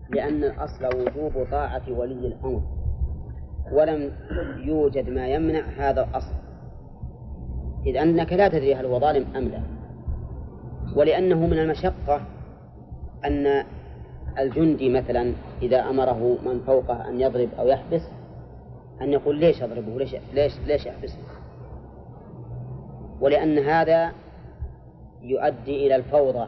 لأن الأصل وجوب طاعة ولي الأمر، ولم يوجد ما يمنع هذا الأصل، إذ أنك لا تدري هل هو ظالم أم لا. ولأنه من المشقة أن الجندي مثلا إذا أمره من فوقه أن يضرب أو يحبس أن يقول ليش أضربه، ليش أحبسه، ولأن هذا يؤدي إلى الفوضى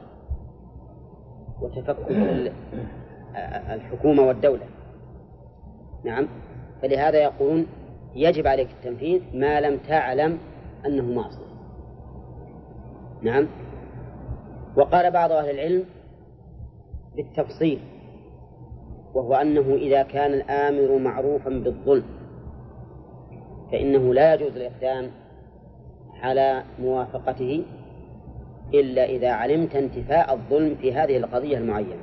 وتفكك الحكومة والدولة. نعم، فلهذا يقولون يجب عليك التنفيذ ما لم تعلم أنه معصية. نعم. وقال بعض أهل العلم بالتفصيل، وهو أنه إذا كان الآمر معروفا بالظلم فإنه لا يجوز الإقدام على موافقته إلا إذا علمت انتفاء الظلم في هذه القضية المعينة.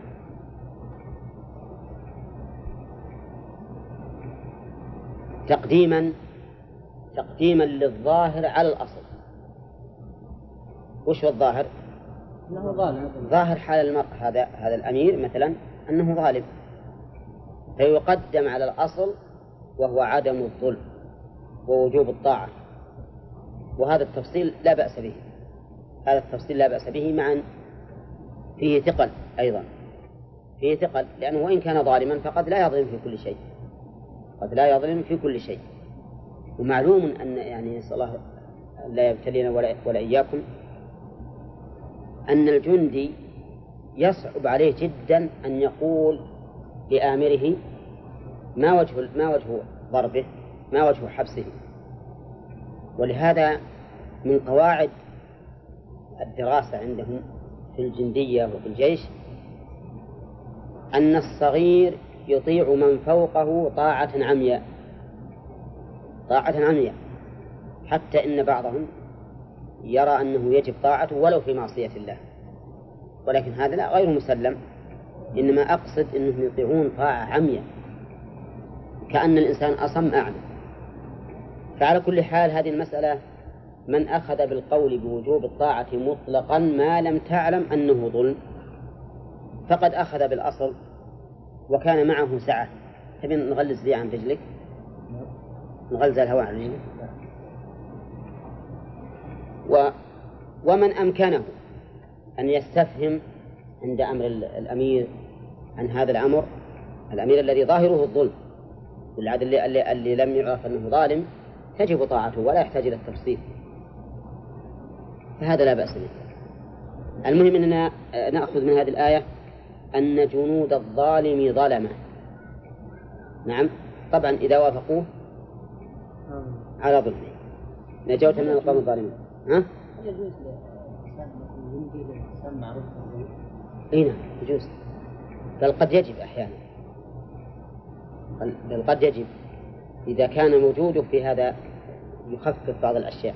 تقديما للظاهر على الأصل. وش هو الظاهر؟ ظاهر حال المرء هذا الأمير مثلا أنه ظالم، فيقدم على الأصل وهو عدم الظلم ووجوب الطاعة. وهذا التفصيل لا بأس به، هذا التفصيل لا بأس به، معا فيه ثقل أيضا، فيه ثقل، لأنه وإن كان ظالما فقد لا يظلم في كل شيء، قد لا يظلم في كل شيء. ومعلوم أن يعني نسأل الله لا يبتلينا ولا إياكم أن الجندي يصعب عليه جدا أن يقول لآمره ما وجه ضربه، ما وجه حبسه. ولهذا من قواعد الدراسة عندهم في الجندية وفي الجيش أن الصغير يطيع من فوقه طاعة عمياء، حتى إن بعضهم يرى أنه يجب طاعته ولو في معصية الله، ولكن هذا لا، غير مسلم. إنما أقصد أنهم يطيعون طاعة عمياء كأن الإنسان أصم أعمى. فعلى كل حال هذه المسألة من أخذ بالقول بوجوب الطاعة مطلقا ما لم تعلم أنه ظلم فقد أخذ بالأصل وكان معه سعة. تبي نغلز لي عن رجلك، نغلز الهواء عن رجلك. ومن أمكنه أن يستفهم عند أمر الأمير عن هذا الأمر، الأمير الذي ظاهره الظلم والعدل اللي لم يعرف أنه ظالم، تجب طاعته ولا يحتاج إلى التفصيل، فهذا لا بأس به. المهم أننا نأخذ من هذه الآية أن جنود الظالم ظلمة. نعم، طبعا إذا وافقوه على ظلمه نجوت من القوم الظالمين. ها؟ يجوز للإنسان معروف بالظلم؟ أي نعم يجوز، بل قد يجب أحيانا، بل قد يجب إذا كان وجوده في هذا يخفف بعض الأشياء.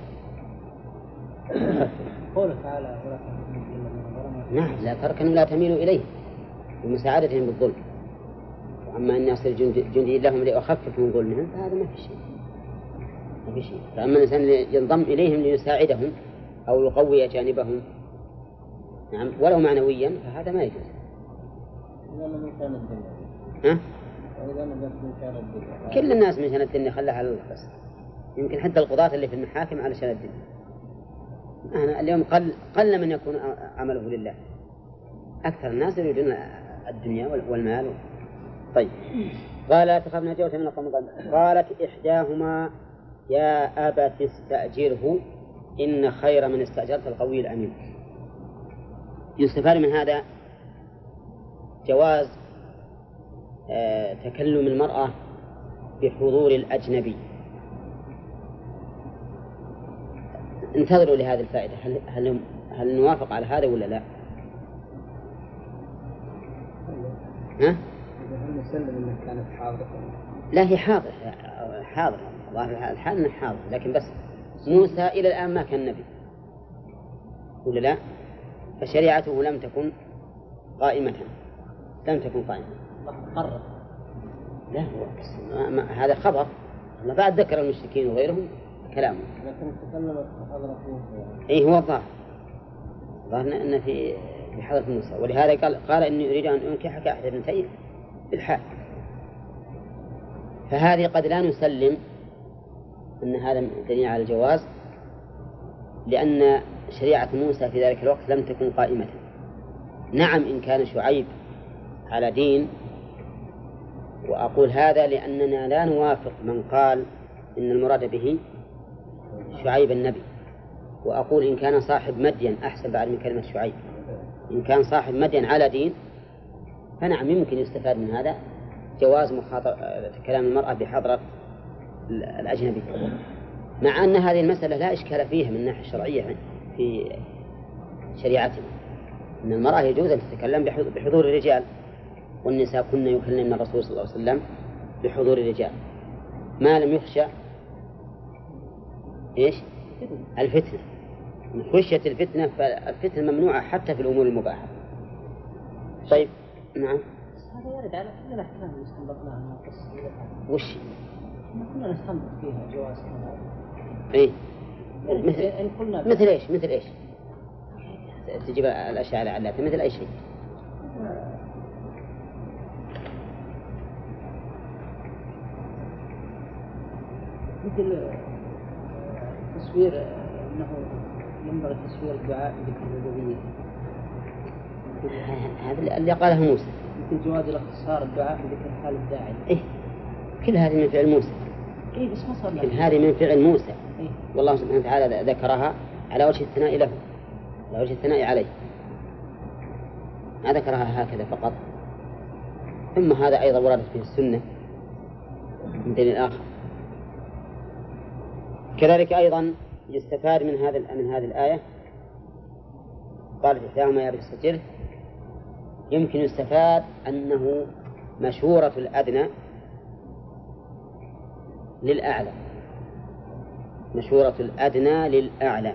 قوله تعالى ولا تهزموا إلا من ظلم. نعم، لا تركنوا لا تميلوا إليه بمساعدتهم بالظلم. وأما أن يصير جندي لهم ليخفف من ظلمهم فهذا ما في شيء. فأما الإنسان ينضم إليهم ليساعدهم أو يقوي جانبهم، نعم، ولو معنويا، فهذا ما يجوز. ها؟ كل الناس من شان الدنيا خلها على الله بس، يمكن حتى القضاة اللي في المحاكم على شان الدنيا. اليوم قل من يكون عمله لله، أكثر الناس يريدون الدنيا والمال. طيب، قال لا تخف نجوت من القوم الظالمين. قالت إحداهما يا أبت استأجره إن خير من استأجرت القوي الأمين. يستفاد من هذا جواز تكلم المرأة بحضور الأجنبي. انتظروا لهذه الفائدة، هل نوافق على هذا ولا لا؟ ها؟ نسلم إنها كانت حاضرة. لا، هي حاضرة ظاهر الحال أنها حاضرة، لكن بس موسى إلى الآن ما كان نبي ولا لا؟ فشريعته لم تكن قائمة. قرر. لا، هذا خبر، ما بعد ذكر المشركين وغيرهم كلامه. لكن تكلمت حضرة موسى. إيه هو الظاهر أن في حضرة موسى، ولهذا قال إني أريد أن أنكحك أحد ابنتين بالحال. فهذه قد لا نسلم أن هذا دليل على الجواز، لأن شريعة موسى في ذلك الوقت لم تكن قائمة. نعم إن كان شعيب على دين، وأقول هذا لأننا لا نوافق من قال إن المراد به شعيب النبي، وأقول إن كان صاحب مدين أحسن بعد من كلمة شعيب. إن كان صاحب مدين على دين فنعم يمكن يستفاد من هذا جواز كلام المرأة بحضرة الأجنبي، مع أن هذه المسألة لا إشكال فيها من الناحية الشرعية في شريعتنا، أن المرأة يجوز أن تتكلم بحضور الرجال، والنساء كن يكلمن الرسول صلى الله عليه وسلم بحضور الرجال ما لم يخشى إيش؟ الفتنة. من خشية الفتنة فالفتنة ممنوعة حتى في الأمور المباحة. طيب نعم. هذا يرد على كل الأحكام اللي استنبطناها من القصة. وش؟ ما كنا نستنبط فيها جواز هذا. إيه. مثل إيش؟ مثل إيش؟ تجيب الأشياء على علاتها مثل أي شيء. مثل تصوير أنه ينبغي تصوير الدعاء بذكر الربوبية. هذا اللي قاله موسى. مثل جواز الاختصار الدعاء بذكر حال الداعي. إيه. كل هذه من فعل موسى. إيه بس ما صار. كل هذه من فعل موسى. إيه. والله سبحانه وتعالى ذكرها على وجه الثناء له، على وجه الثناء عليه، ما ذكرها هكذا فقط. ثم هذا أيضا وردت فيه السنة من دليل آخر. كذلك أيضا يستفاد من هذه الآية، قالت إحداهما يا أبت استأجره، يمكن يستفاد أنه مشورة الأدنى للأعلى، مشورة الأدنى للأعلى،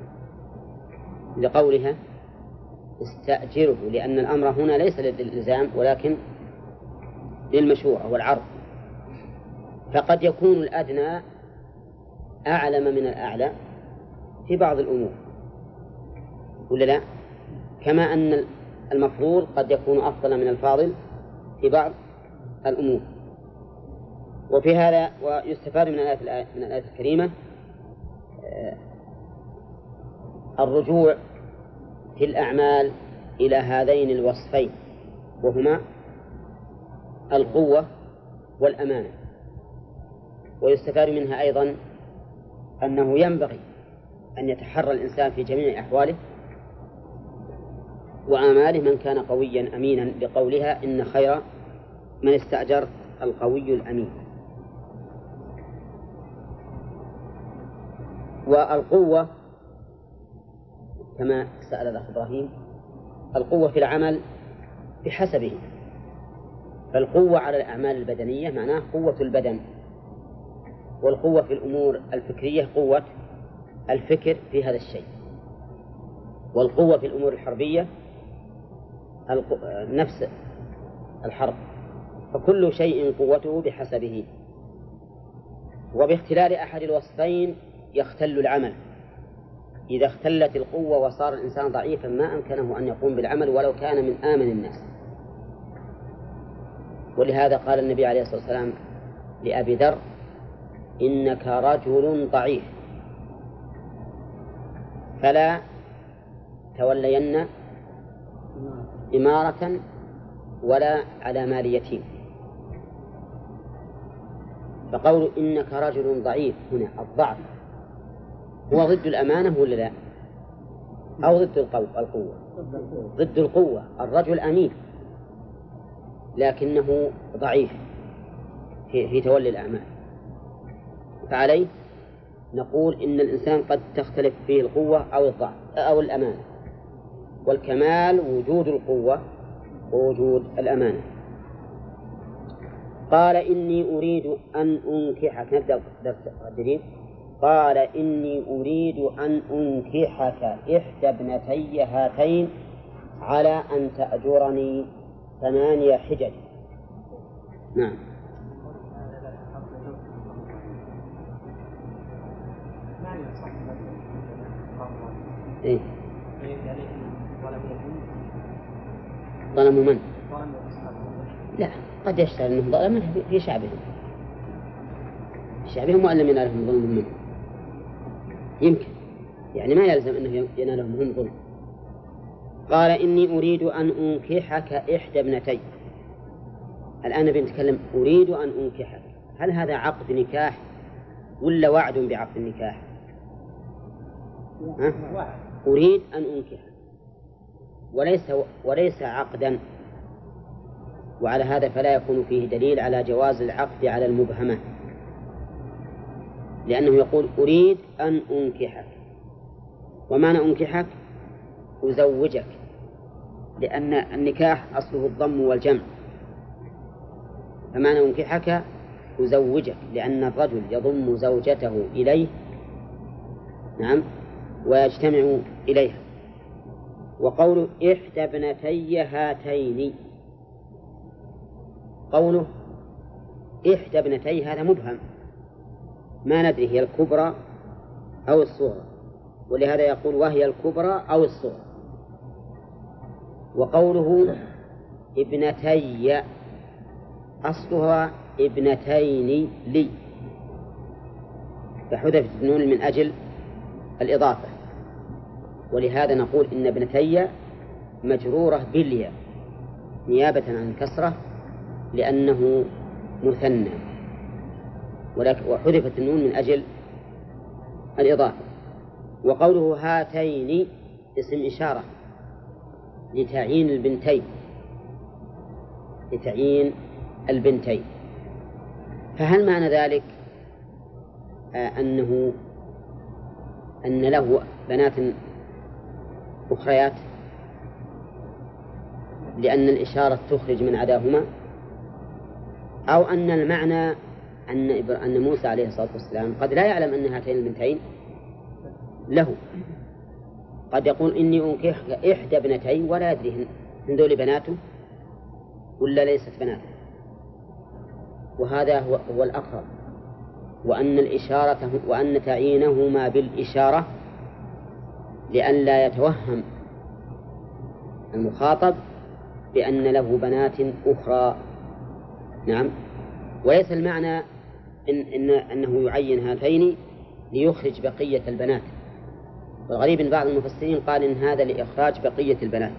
لقولها استأجره، لأن الأمر هنا ليس للإلزام ولكن للمشورة والعرض. فقد يكون الأدنى أعلم من الأعلى في بعض الأمور ولا لا؟ كما أن المفروض قد يكون أفضل من الفاضل في بعض الأمور. وفي هذا ويستفاد من الآية الكريمة الرجوع في الأعمال إلى هذين الوصفين، وهما القوة والأمانة. ويستفاد منها أيضا أنه ينبغي أن يتحرى الإنسان في جميع أحواله وأعماله من كان قويا أمينا، لقولها إن خير من استأجر القوي الأمين. والقوة كما سأل الأخ إبراهيم، القوة في العمل بحسبه، فالقوة على الأعمال البدنية معناه قوة البدن، والقوة في الأمور الفكرية قوة الفكر في هذا الشيء، والقوة في الأمور الحربية نفس الحرب، فكل شيء قوته بحسبه. وباختلال أحد الوصفين يختل العمل. إذا اختلت القوة وصار الإنسان ضعيفا ما أمكنه أن يقوم بالعمل ولو كان من آمن الناس. ولهذا قال النبي عليه الصلاة والسلام لأبي ذر إنك رجل ضعيف فلا تولين إمارة ولا على مال يتيم. فقول إنك رجل ضعيف هنا الضعف هو ضد الأمانة ولا لا؟ أو ضد القوة؟ ضد القوة. الرجل أمين لكنه ضعيف في تولي الأعمال، فعليه نقول إن الإنسان قد تختلف فيه القوة أو الضعف أو الأمانة، والكمال وجود القوة ووجود الأمانة. قال إني أريد أن أنكحك، نبدأ درس الجديد. قال إني أريد أن أنكحك إحدى ابنتي هاتين على أن تأجرني 8 حجج. نعم. إيه؟ ظلموا من؟ لا، قد يشتري أنه ظلم في شعبهم وأن لم ينالهم ظلم منه، يمكن، يعني ما يلزم أنه ينالهم هم ظلم. قال إني أريد أن أنكحك إحدى ابنتي. الآن بنتكلم أريد أن أنكحك، هل هذا عقد نكاح ولا وعد بعقد النكاح؟ أريد أن أنكحك وليس عقدا، وعلى هذا فلا يكون فيه دليل على جواز العقد على المبهمة، لأنه يقول أريد أن أنكحك، ومعنى أنكحك أزوجك، لأن النكاح أصله الضم والجمع، فمعنى أنكحك أزوجك، لأن الرجل يضم زوجته إليه، نعم، ويجتمع إليها. وقوله إحدى ابنتي هاتين، قوله إحدى ابنتي هذا مبهم، ما ندري هي الكبرى أو الصغرى، ولهذا يقول وهي الكبرى أو الصغرى. وقوله ابنتي أصلها ابنتين لي، فحذفت النون من أجل الإضافة، ولهذا نقول إن ابنتي مجرورة بالياء نيابة عن الكسرة لأنه مثنى، وحذفت النون من أجل الإضافة. وقوله هاتين اسم إشارة لتعيين البنتين، فهل معنى ذلك أن له بنات أخريات لأن الإشارة تخرج من عداهما، أو أن المعنى أن موسى عليه الصلاة والسلام قد لا يعلم أن هاتين البنتين له، قد يقول إني أنكحك إحدى ابنتي ولا يدري هن ذول بناته ولا ليست بناته، وهذا هو الأقرب، وأن تعيينهما بالإشارة لئلا يتوهم المخاطب بأن له بنات أخرى. نعم، وليس المعنى أنه يعين هاتين ليخرج بقية البنات، والغريب أن بعض المفسرين قال إن هذا لإخراج بقية البنات،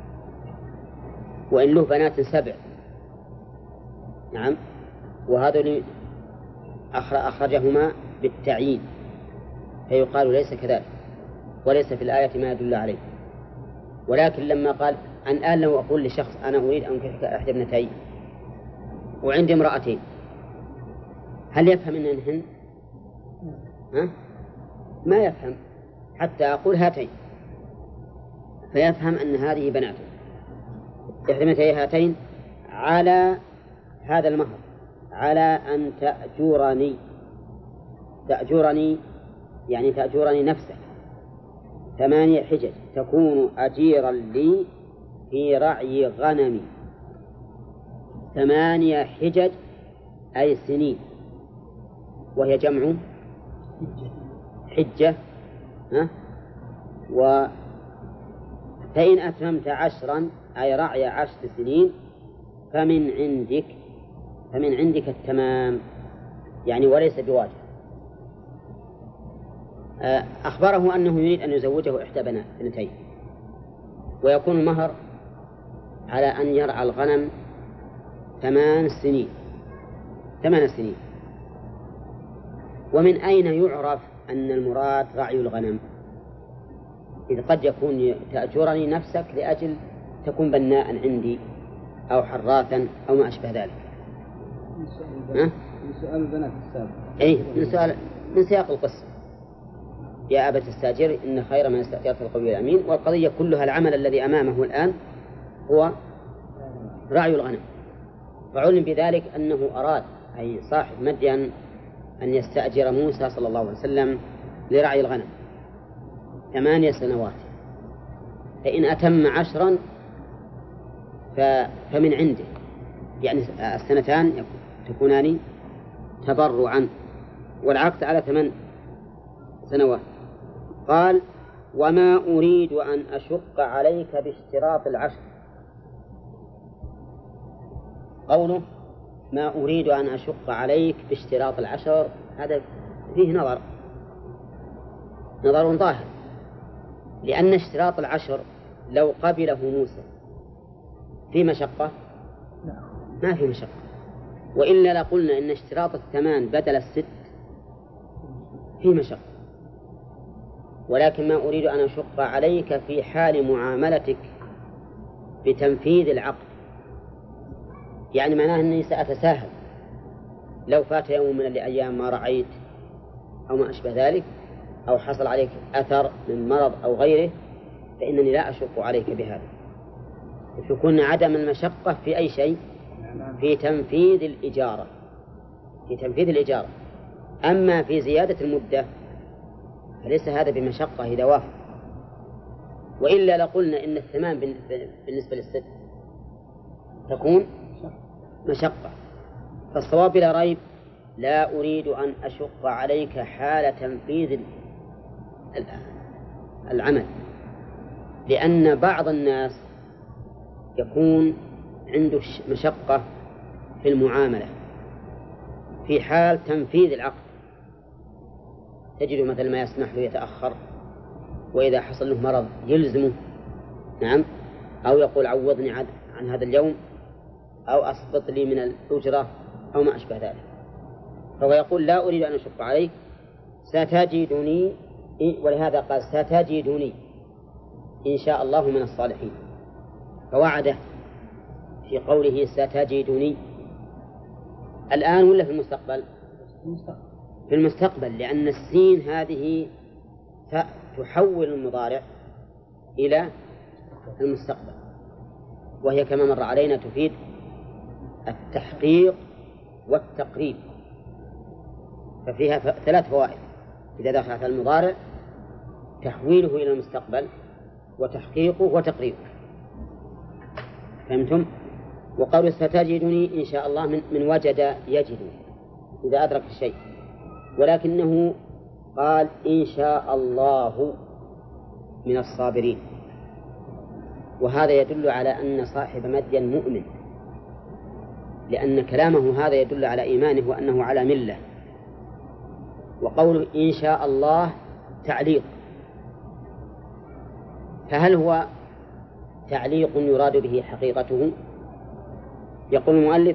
وإن له بنات 7. نعم، وهذا أخرجهما بالتعيين، فيقال ليس كذلك، وليس في الآية ما يدل عليه. ولكن لما قال الآن لو أقول لشخص أنا أريد أن أنكحك إحدى ابنتي وعندي امرأتين، هل يفهم أنهن؟ ما يفهم، حتى أقول هاتين فيفهم أن هذه بناته. إحدى ابنتي هاتين على هذا المهر، على أن تأجرني يعني تأجرني نفسك 8 حجج تكون أجيرا لي في رعي غنمي. 8 حجج أي سنين، وهي جمع حجة. فإن أتممت 10 أي رعي 10 سنين فمن عندك التمام، يعني وليس بواجب. أخبره أنه يريد أن يزوجه إحدى بنتين، ويكون المهر على أن يرعى الغنم 8 سنين. ومن أين يعرف أن المراد رعي الغنم؟ إذ قد يكون تأجرني نفسك لأجل تكون بناء عندي أو حراثا أو ما أشبه ذلك. من سؤال البنات السابق. من سياق القصة: يا أبت استأجر إن خير من استأجرت القوي الأمين. والقضية كلها العمل الذي أمامه الآن هو رعي الغنم، فعلم بذلك أنه أراد أي صاحب مدين أن يستأجر موسى صلى الله عليه وسلم لرعي الغنم 8 سنوات، فإن أتم 10 فمن عنده، يعني 2 تكونان تبرعا، والعقد على 8 سنوات. قال: وما أريد أن أشق عليك باشتراط 10. وقوله ما أريد أن أشق عليك باشتراط العشر هذا فيه نظر ظاهر، لأن اشتراط العشر لو قبله موسى في مشقة ما في مشقة، وإلا لقلنا إن اشتراط 8 بدل 6 في مشقة. ولكن ما أريد أن أشق عليك في حال معاملتك بتنفيذ العقد، يعني معناه أني سأتساهل لو فات يوم من الأيام ما رعيت أو ما أشبه ذلك، أو حصل عليك أثر من مرض أو غيره، فإنني لا أشق عليك بهذا. فيكون عدم المشقة في أي شيء؟ في تنفيذ الإجارة. أما في زيادة المدة فليس هذا بمشقة إذا وافق، وإلا لقلنا إن 8 بالنسبة للست تكون مشقة. فالصواب بلا ريب لا أريد أن أشق عليك حال تنفيذ العمل، لأن بعض الناس يكون عنده مشقة في المعاملة في حال تنفيذ العقد، تجد مثل ما يسمح له يتأخر، وإذا حصل له مرض يلزمه، نعم، أو يقول عوضني عن هذا اليوم، أو أسقط لي من الأجرة أو ما أشبه ذلك. فهو يقول لا أريد أن أشق عليك، ستجدني، ولهذا قال ستجدني إن شاء الله من الصالحين، فوعده في قوله ستجدني الآن ولا في المستقبل؟ في المستقبل، لأن السين هذه تحول المضارع إلى المستقبل، وهي كما مر علينا تفيد التحقيق والتقريب، ففيها 3 فوائد إذا دخلت المضارع: تحويله إلى المستقبل، وتحقيقه، وتقريبه. فهمتم؟ وقول ستجدني إن شاء الله من وجد يجد إذا أدرك الشيء، ولكنه قال إن شاء الله من الصابرين، وهذا يدل على أن صاحب مدين مؤمن، لأن كلامه هذا يدل على إيمانه وأنه على ملة. وقوله إن شاء الله تعليق، فهل هو تعليق يراد به حقيقته؟ يقول المؤلف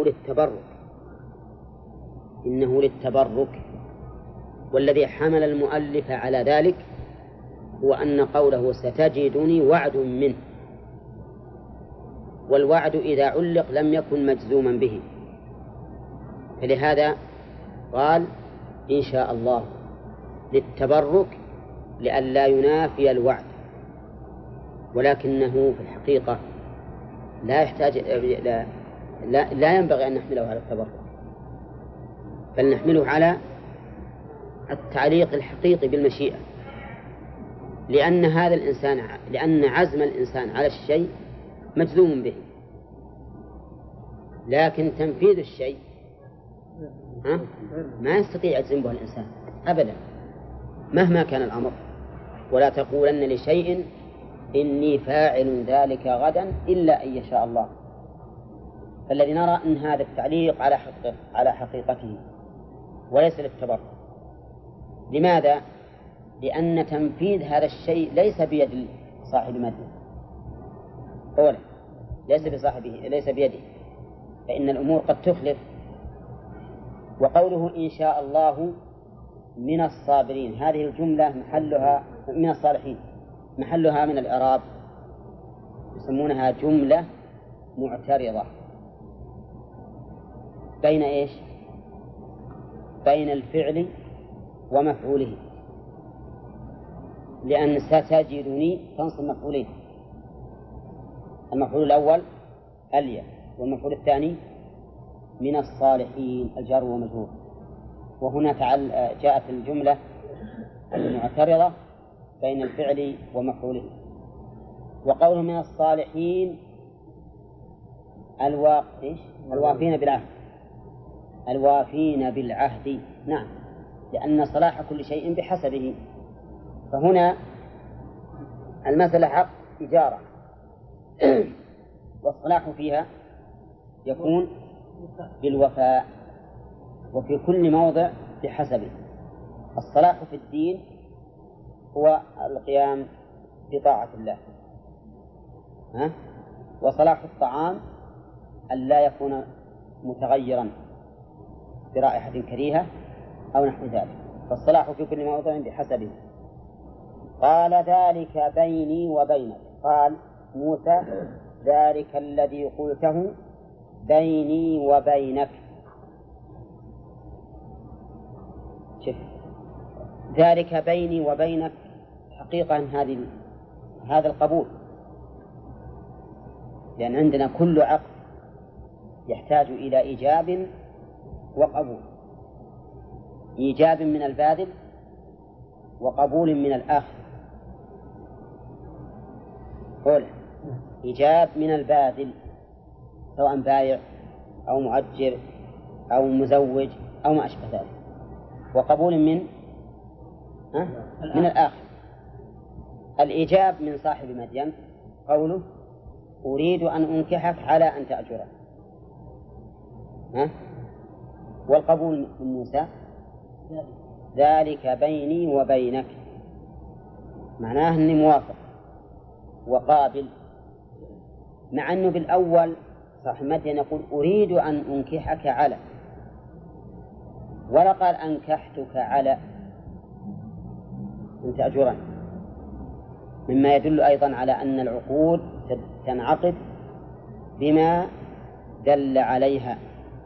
إنه للتبرك، والذي حمل المؤلف على ذلك هو أن قوله ستجدني وعد منه، والوعد إذا علق لم يكن مجزوما به، فلهذا قال إن شاء الله للتبرك لئلا ينافي الوعد، ولكنه في الحقيقة لا يحتاج لا ينبغي أن نحمله على التبرك، بل نحمله على التعليق الحقيقي بالمشيئة، لأن عزم الإنسان على الشيء مجزوم به، لكن تنفيذ الشيء ما يستطيع يجزم به الإنسان أبدا مهما كان الأمر. ولا تقولن لشيء إني فاعل ذلك غدا إلا أن يشاء الله. فالذي نرى أن هذا التعليق على حقيقته وليس للتبرك. لماذا؟ لأن تنفيذ هذا الشيء ليس بيد صاحب مده، أولا ليس بيده، فإن الأمور قد تخلف. وقوله إن شاء الله من الصابرين، هذه الجملة محلها من الصالحين، محلها من الإعراب يسمونها جملة معترضة بين إيش؟ بين الفعل ومفعوله، لأن ستجدني تنصب مفعولين، المفعول الأول الياء، والمفعول الثاني من الصالحين الجار ومجرور. وهنا جاءت الجملة المعترضة بين الفعل ومفعوله. وقوله من الصالحين الوافين بالعهد، نعم، لأن صلاح كل شيء بحسبه. فهنا المسألة حق إجارة والصلاح فيها يكون بالوفاء، وفي كل موضع بحسبه. الصلاح في الدين هو القيام بطاعة الله، وصلاح الطعام أن لا يكون متغيرا برائحة كريهة أو نحو ذلك، فالصلاح في كل موضع بحسبه. قال ذلك بيني وبينك، قال موسى ذلك الذي قلته بيني وبينك. شوف، ذلك بيني وبينك حقيقة هذا القبول، لأن عندنا كل عقد يحتاج إلى إيجاب وقبول، إيجاب من الباذل وقبول من الآخر. قوله إيجاب من الباذل سواء بايع أو مؤجر أو مزوج أو ما أشبه ذلك، وقبول من الآخر. الإيجاب من صاحب مدين قوله أريد أن أنكحك على أن تأجره، والقبول من موسى ذلك بيني وبينك، معناه أني موافق وقابل، مع أنه بالأول صاحب مدين يقول أريد أن أنكحك على، ولا قال أنكحتك على أن تأجرني، مما يدل أيضا على أن العقود تنعقد بما دل عليها،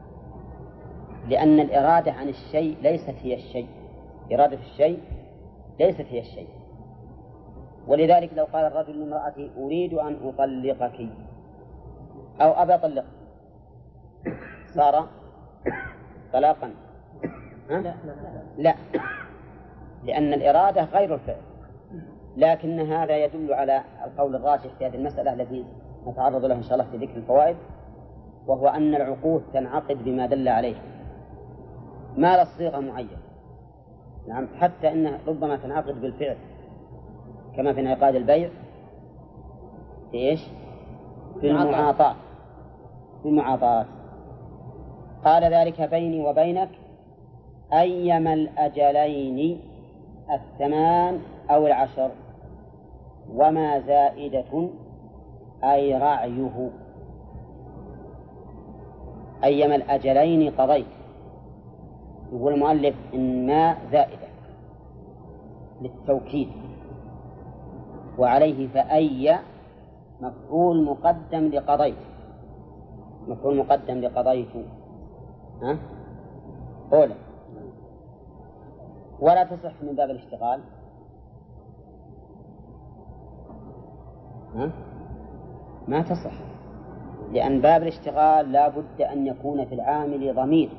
لأن الإرادة عن الشيء ليست هي الشيء، إرادة الشيء ليست هي الشيء. ولذلك لو قال الرجل لامرأته أريد أن أطلقك أو أبى أطلقك صار طلاقا؟ لا، لأن الإرادة غير الفعل. لكن هذا يدل على القول الراجح في هذه المسألة التي نتعرض لها إن شاء الله في ذكر الفوائد، وهو أن العقود تنعقد بما دل عليه ما لا صيغة معينة. نعم، حتى إنها ربما تنعقد بالفعل كما في انعقاد البيع في إيش؟ في المعاطاة. قال ذلك بيني وبينك أيما الأجلين 8 أو 10 وما زائدة أي رعيه. أيما الأجلين قضيت، يقول المؤلف إن ما زائدة للتوكيد، وعليه فأي مفعول مقدم لقضيت، مفعول مقدم لقضيت أولا، ولا تصح من باب الاشتغال ما تصح، لأن باب الاشتغال لا بد أن يكون في العامل ضمير،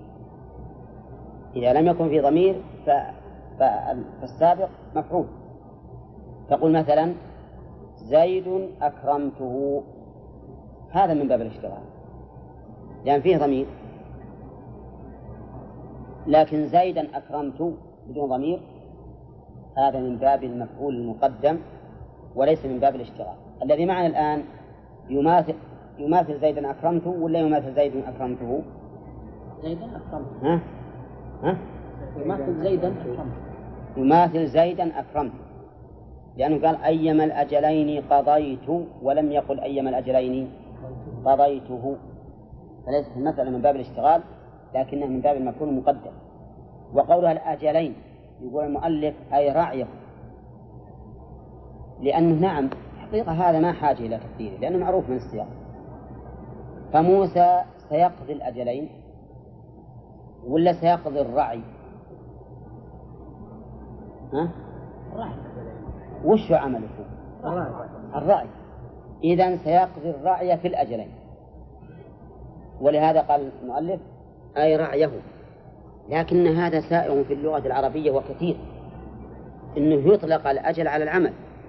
إذا لم يكن في ضمير فالسابق مفعول. تقول مثلا زيد أكرمته، هذا من باب الاشتغال لأن فيه ضمير، لكن زيدا أكرمت بدون ضمير هذا من باب المفعول المقدم وليس من باب الاشتغال. الذي معنا الآن يماثل زيدا أكرمته ولا يماثل زيد أكرمته؟ زيدا أكرمته. يماثل زيدا أكرمته. يماثل زيدا أكرمته، لأنه قال أيما الأجلين قضيت ولم يقل أيما الأجلين قضيته، فليست المسألة من باب الاشتغال لكنها من باب المفعول المقدم. وقولها الأجلين يقول المؤلف أي رعيه، لأنه نعم حقيقة هذا ما حاجة إلى تقديره لأنه معروف من السياق. فموسى سيقضي الأجلين ولا سيقضي الرعي؟ وش عمله؟ الرعي. إذن سيقضي الرعي في الأجلين، ولهذا قال المؤلف أي رعيه. لكن هذا سائغ في اللغة العربية وكثير، إنه يطلق الأجل على العمل،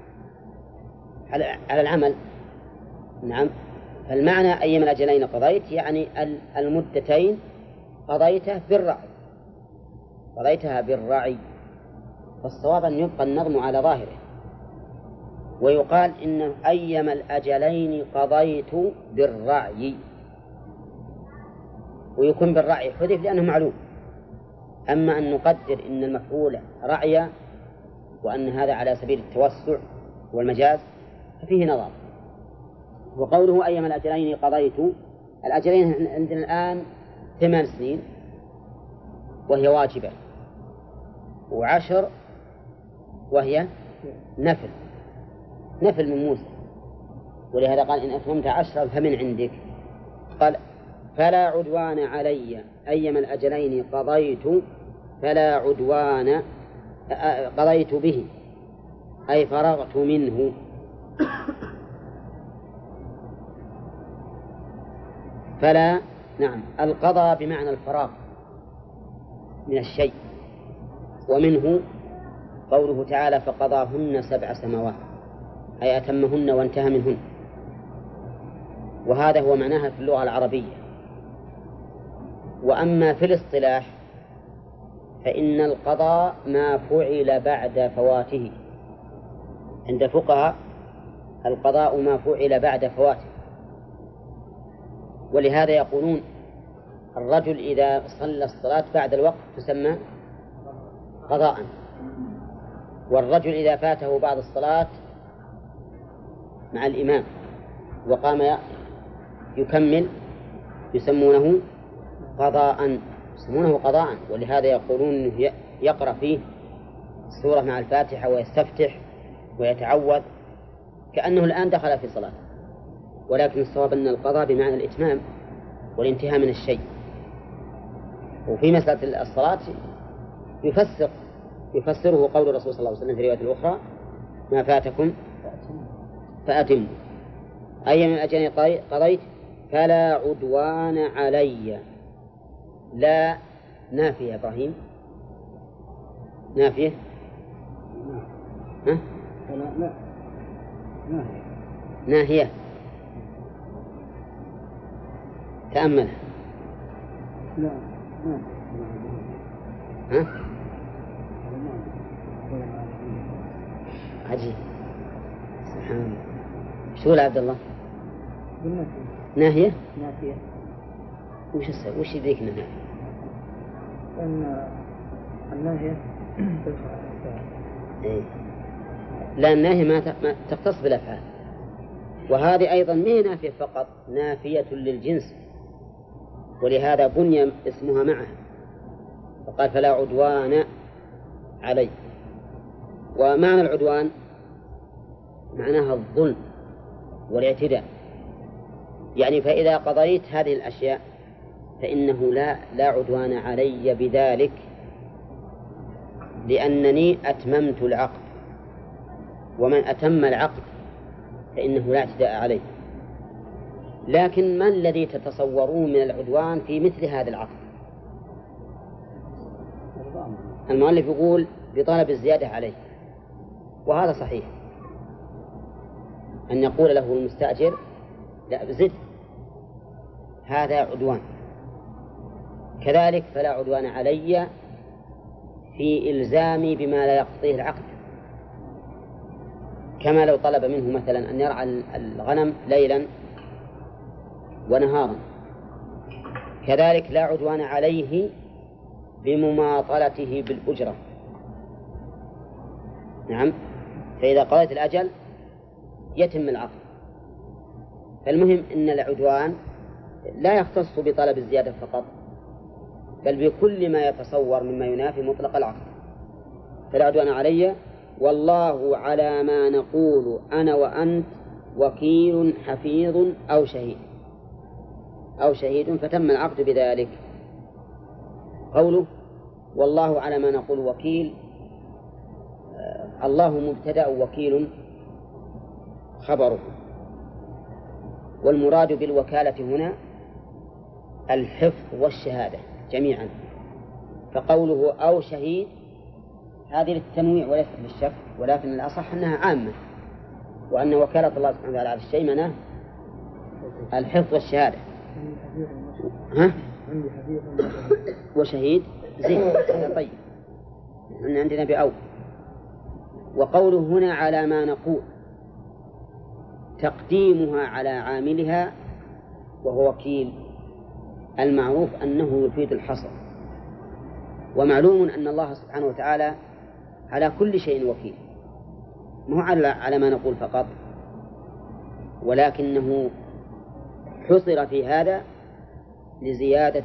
على العمل. نعم، فالمعنى أيما الأجلين قضيت يعني المدتين قضيتها بالرعي، قضيتها بالرعي. فالصواب أن يبقى النظم على ظاهره، ويقال إن أيما الأجلين قضيت بالرعي، ويكون بالرعي حذف لأنه معلوم. أما أن نقدر إن المفعول رعي وأن هذا على سبيل التوسع والمجاز ففيه نظر. وقوله أيما الأجلين قضيت، الأجلين عندنا الآن 8 سنين وهي واجبة، و10 وهي نفل من موسى، ولهذا قال إن أتممت 10 فمن عندك. قال فلا عدوان علي أيما الأجلين قضيت، فلا عدوان قضيت به أي فرغت منه. فلا نعم القضاء بمعنى الفراغ من الشيء، ومنه قوله تعالى فقضاهن 7 سماوات أي أتمهن وانتهى منهن، وهذا هو معناها في اللغة العربية. وأما في الاصطلاح فإن القضاء ما فعل بعد فواته، عند الفقهاء القضاء ما فعل بعد فواته، ولهذا يقولون الرجل إذا صلى الصلاة بعد الوقت تسمى قضاء، والرجل إذا فاته بعد الصلاة مع الإمام وقام يكمل يسمونه قضاء. ولهذا يقولون يقرأ فيه السورة مع الفاتحة ويستفتح ويتعوذ كأنه الآن دخل في صلاة، ولكن الصواب أن القضاء بمعنى الإتمام والانتهاء من الشيء. وفي مسألة الصلاة يفسره قول الرسول صلى الله عليه وسلم في رواية الأخرى ما فاتكم فأتموا. أي من الأجلين قضيت فلا عدوان علي. لا نافية إبراهيم، نافية ها؟ لا ناهية، تأمل. لا ها؟ عجيب سبحان الله. شو عبد الله؟ ناهية؟ نافية. وش يدريك ناهية؟ أن الناهية إيه؟ لا الناهية ما تختص بالأفعال، وهذه أيضا ما هي نافية فقط، نافية للجنس، ولهذا بني اسمها معها فقال فلا عدوان علي. ومعنى العدوان معناها الظلم والاعتداء، يعني فإذا قضيت هذه الأشياء فإنه لا عدوان علي بذلك، لأنني أتممت العقد، ومن أتم العقد فإنه لا اعتداء عليه. لكن ما الذي تتصورون من العدوان في مثل هذا العقد؟ المؤلف يقول بطلب الزيادة عليه، وهذا صحيح، أن يقول له المستأجر لا بزد، هذا عدوان. كذلك فلا عدوان علي في إلزامي بما لا يقضيه العقد، كما لو طلب منه مثلا أن يرعى الغنم ليلا ونهارا، كذلك لا عدوان عليه بمماطلته بالأجرة. نعم، فإذا قضيت الأجل يتم العقد. فالمهم أن العدوان لا يختص بطلب الزيادة فقط، بل بكل ما يتصور مما ينافي مطلق العقد. فلا عدوان علي والله على ما نقول أنا وأنت وكيل حفيظ أو شهيد فتم العقد بذلك. قوله والله على ما نقول وكيل، الله مبتدأ وكيل خبره، والمراد بالوكالة هنا الحفظ والشهادة جميعا. فقوله أو شهيد هذه للتنويع وليست للشك، ولكن الأصح أنها عامة، وأن وكالة الله سبحانه وتعالى على الشيء معناه الحفظ والشهادة. ها؟ وشهيد زين طيب، عندنا بأو. وقوله هنا على ما نقول تقديمها على عاملها وهو وكيل، المعروف أنه يفيد الحصر، ومعلوم أن الله سبحانه وتعالى على كل شيء وكيل، مو على ما نقول فقط، ولكنه حصر في هذا لزيادة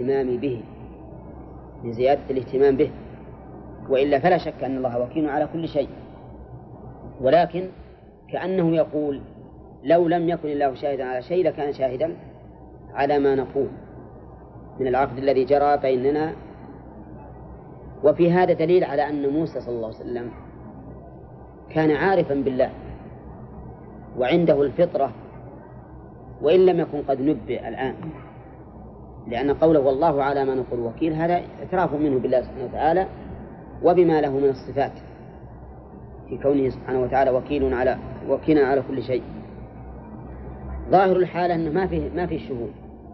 الاهتمام به، وإلا فلا شك أن الله وكيل على كل شيء. ولكن كأنه يقول لو لم يكن الله شاهدا على شيء لكان شاهدا على ما نقول من العقد الذي جرى بيننا. وفي هذا دليل على أن موسى صلى الله عليه وسلم كان عارفا بالله وعنده الفطرة، وإن لم يكن قد نبئ الآن، لأن قوله والله على ما نقول وكيل هذا اعتراف منه بالله سبحانه وتعالى وبما له من الصفات في كونه سبحانه وتعالى وكيلا على كل شيء. ظاهر الحالة أنه ما في شهود،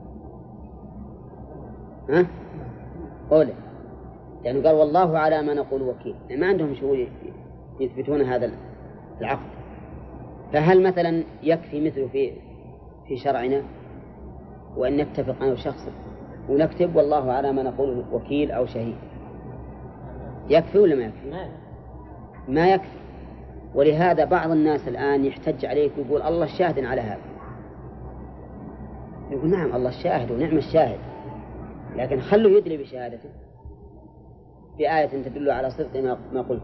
قوله يعني قال والله على ما نقول وكيل، يعني ما عندهم شهود يثبتون هذا العقد. فهل مثلا يكفي مثله في شرعنا وأن نتفق أنا وشخص ونكتب والله على ما نقول وكيل أو شهيد؟ يكفي ولا ما يكفي؟ ما يكفي. ولهذا بعض الناس الآن يحتج عليك ويقول الله شاهد على هذا. يقول نعم الله الشاهد ونعم الشاهد، لكن خلوا يدري بشهادته بآية تدل على صدق ما قلت.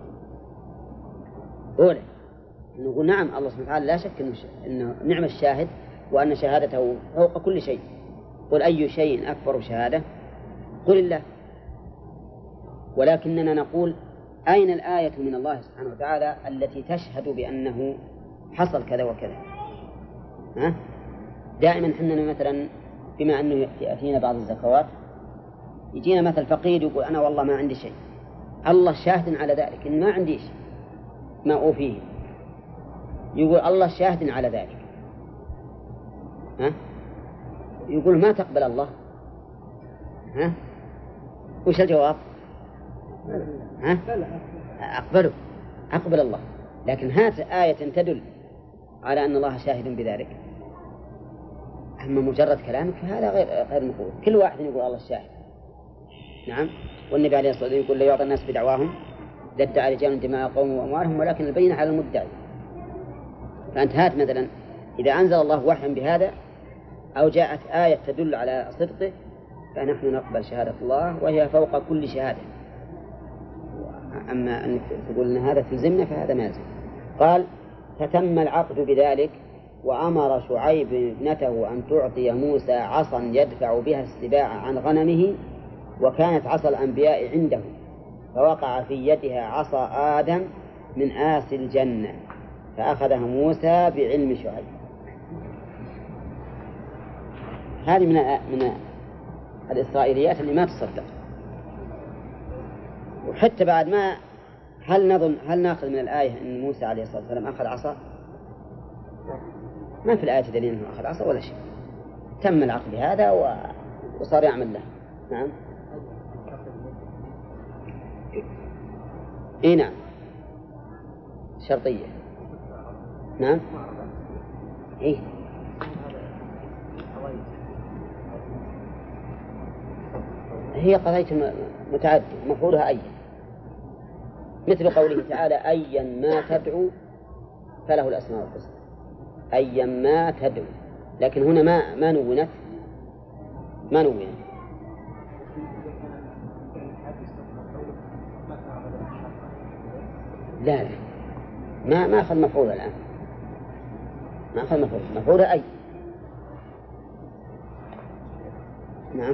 أولا نقول نعم الله سبحانه وتعالى لا شك إنه نعم الشاهد وأن شهادته فوق كل شيء. قل أي شيء أكبر شهادة؟ قل الله. ولكننا نقول أين الآية من الله سبحانه وتعالى التي تشهد بأنه حصل كذا وكذا؟ دائما حنا مثلا بما أنه يأتينا بعض الزكوات يجينا مثل فقير يقول أنا والله ما عندي شيء، الله شاهد على ذلك إن ما عنديش ما أوفيه، يقول الله شاهد على ذلك. يقول ما تقبل الله. وش الجواب؟ أقبل الله، لكن هات آية تدل على أن الله شاهد بذلك. أما مجرد كلامك فهذا غير مقبول. كل واحد يقول الله الشاهد. نعم. والنبي عليه الصلاة والسلام يقول لا يعطى الناس بدعواهم لادعى رجال دماء قوم وأموالهم ولكن البينة على المدعي. فأنت هات مثلا إذا أنزل الله وحيا بهذا أو جاءت آية تدل على صدقه فنحن نقبل شهادة الله وهي فوق كل شهادة. أما أنك تقول أن هذا تلزمنا فهذا ما يلزم. قال فتم العقد بذلك وأمر شعيب ابنته أن تعطي موسى عصا يدفع بها السباع عن غنمه، وكانت عصا الأنبياء عنده، فوقع في يدها عصا آدم من آس الجنة، فأخذها موسى بعلم شعيب. هذه من الإسرائيليات اللي ما تصدق. وحتى بعد ما هل ناخذ من الآية أن موسى عليه الصلاة والسلام أخذ عصا؟ ما في الآية دليل أنه أخذ عصا ولا شيء. تم العقد هذا وصار يعمل له. نعم. إيه نعم شرطية. نعم. إيه هي قضية متعدد مفعولها أي، مثل قوله تعالى أيا ما تدعو فله الأسماء الحسنى، أيا ما تدعو، لكن هنا ما نونت. لا ما أخذ مفعول الآن، ما أخذ مفعول أي. نعم.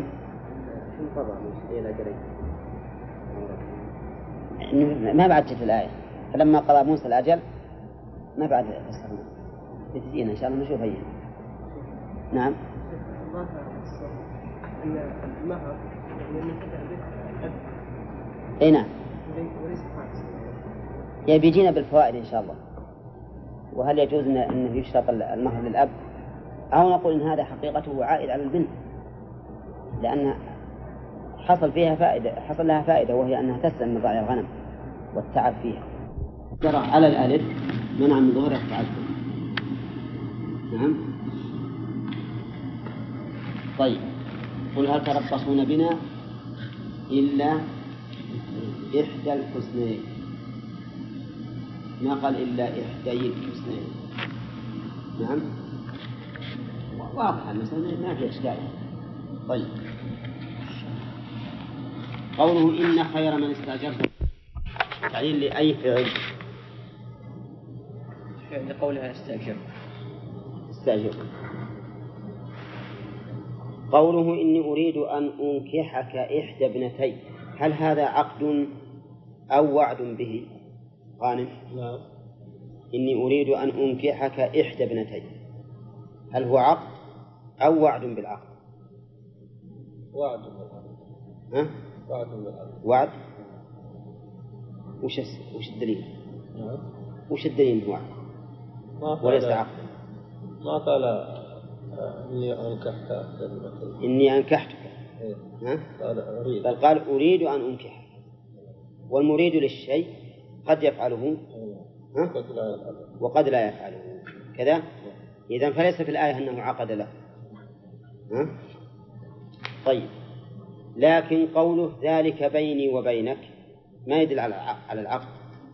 ما بعد جت الآية، فلما قضى موسى الأجل ما بعد فسرنا بتجينا إن شاء الله نشوف هي. نعم. أي نعم. بيجينا بالفوائد إن شاء الله. وهل يجوز أنه يشترط المهر للأب، أو نقول إن هذا حقيقته عائد على البنت، لأن حصل لها فائدة وهي أنها تسلم من رعي الغنم والتعب فيها. جرى على الألف منع من ظهور التعب. نعم. طيب قل هل تربصون بنا إلا إحدى الحسنين، ما قال إلا إحدى الحسنين. نعم واضح المسألة ما في إشكال. طيب قوله إن خير من استأجرت تعليل لأي فعل؟ لقولها استأجر. قوله إني أريد أن أنكحك إحدى ابنتي، هل هذا عقد أو وعد به؟ غانم. نعم. إني أريد أن أنكحك إحدى ابنتي، هل هو عقد أو وعد بالعقد؟ وعد بالعقد. ها؟ وعد بالعقد. وعد. وش الدليل؟ نعم. وش الدليل هو وليس عقد؟ ما قال إني أنكحت ابنتي. إني أنكحتك. إيه. ها؟ قال أريد. بل قال أريد أن أنكحك، والمريد للشيء قد يفعله ها؟ وقد لا يفعله كذا. إذن فليس في الآية أنه عقد له. ها؟ طيب لكن قوله ذلك بيني وبينك ما يدل على العقد،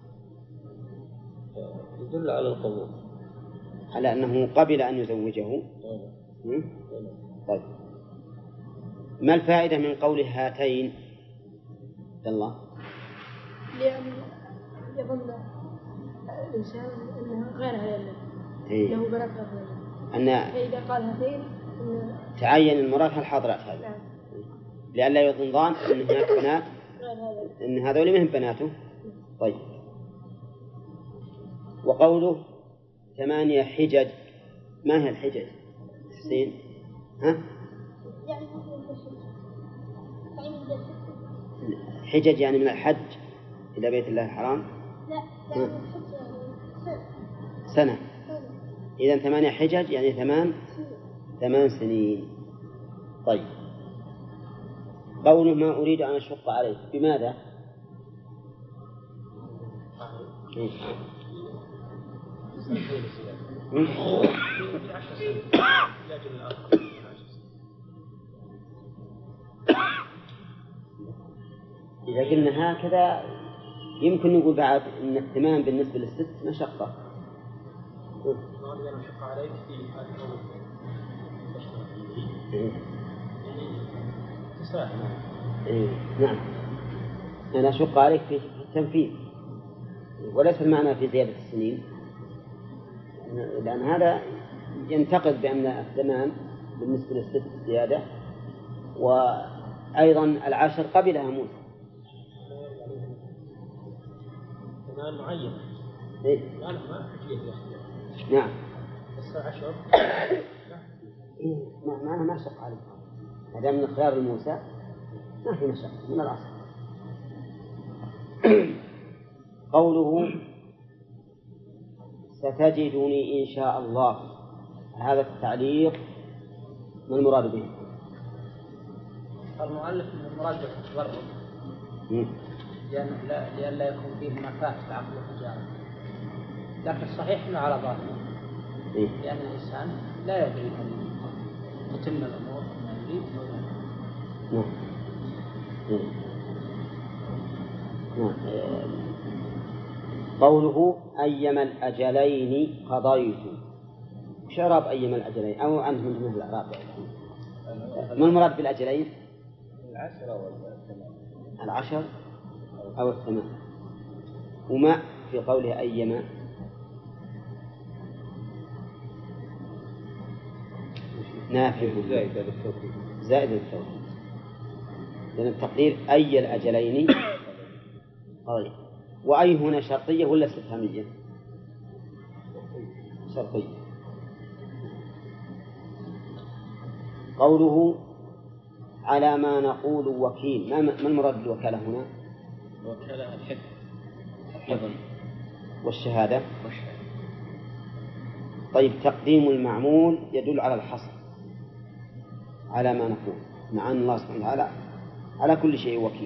يدل على القبول، على أنه قبل أن يزوجه. طيب ما الفائدة من قول هاتين؟ الله لأن يظن الإنسان أنها غير هذا له بنات أن فإذا قال هاتين تعين المراد الحاضرات هذه. نعم. لئلا يظن ظان أن هناك بنات أن هذول منهم بناته. طيب وقوله 8 حجج، ما هي الحجج حسين؟ ها؟ حجج يعني من الحج إلى بيت الله الحرام؟ لا سنة. إذن 8 حجج يعني 8 سنين. طيب قوله ما أريد أن أشق عليك، بماذا؟ إذا قلنا هكذا يمكن نقول بعد أن الثمان بالنسبة للست مشقة. ما أريد أن أشق عليك في نعم أنا أشق عليك في التنفيذ، وليس المعنى في زيادة السنين، لأن هذا ينتقد بأن الثمان بالنسبة للست زيادة، وأيضا 10 قبلها موسى. ثمان معين. لا ما حجية. نعم. بس 10. ما شق عليك، هذا من خيار موسى ما في مشقة من الأصل. قوله ستجدني إن شاء الله، هذا التعليق ما المراد به؟ المؤلف من المراد بالتبرع، لأن لا يكون فيه منافاة في العقل والتجارة، لكن الصحيح أنه على ظاهره، لأن الإنسان لا يدري أن تتم الأمور ما يريد. قوله أيما الأجلين قضيت، وش إعراب أيما الأجلين؟ أو أنت من جملة الإعراب ما المراد بالأجلين؟ 10 أو 8. وما في قوله أيما نافع زائد التوكيد، لأن التقدير أي الأجلين قضيت. وأي هنا شرطية ولا استفهامية؟ شرطية. قوله على ما نقول وكيل، ما المراد بالوكالة هنا؟ الوكالة الحفظ والشهادة. طيب تقديم المعمول يدل على الحصر على ما نقول، مع أن الله سبحانه وتعالى على كل شيء وكيل.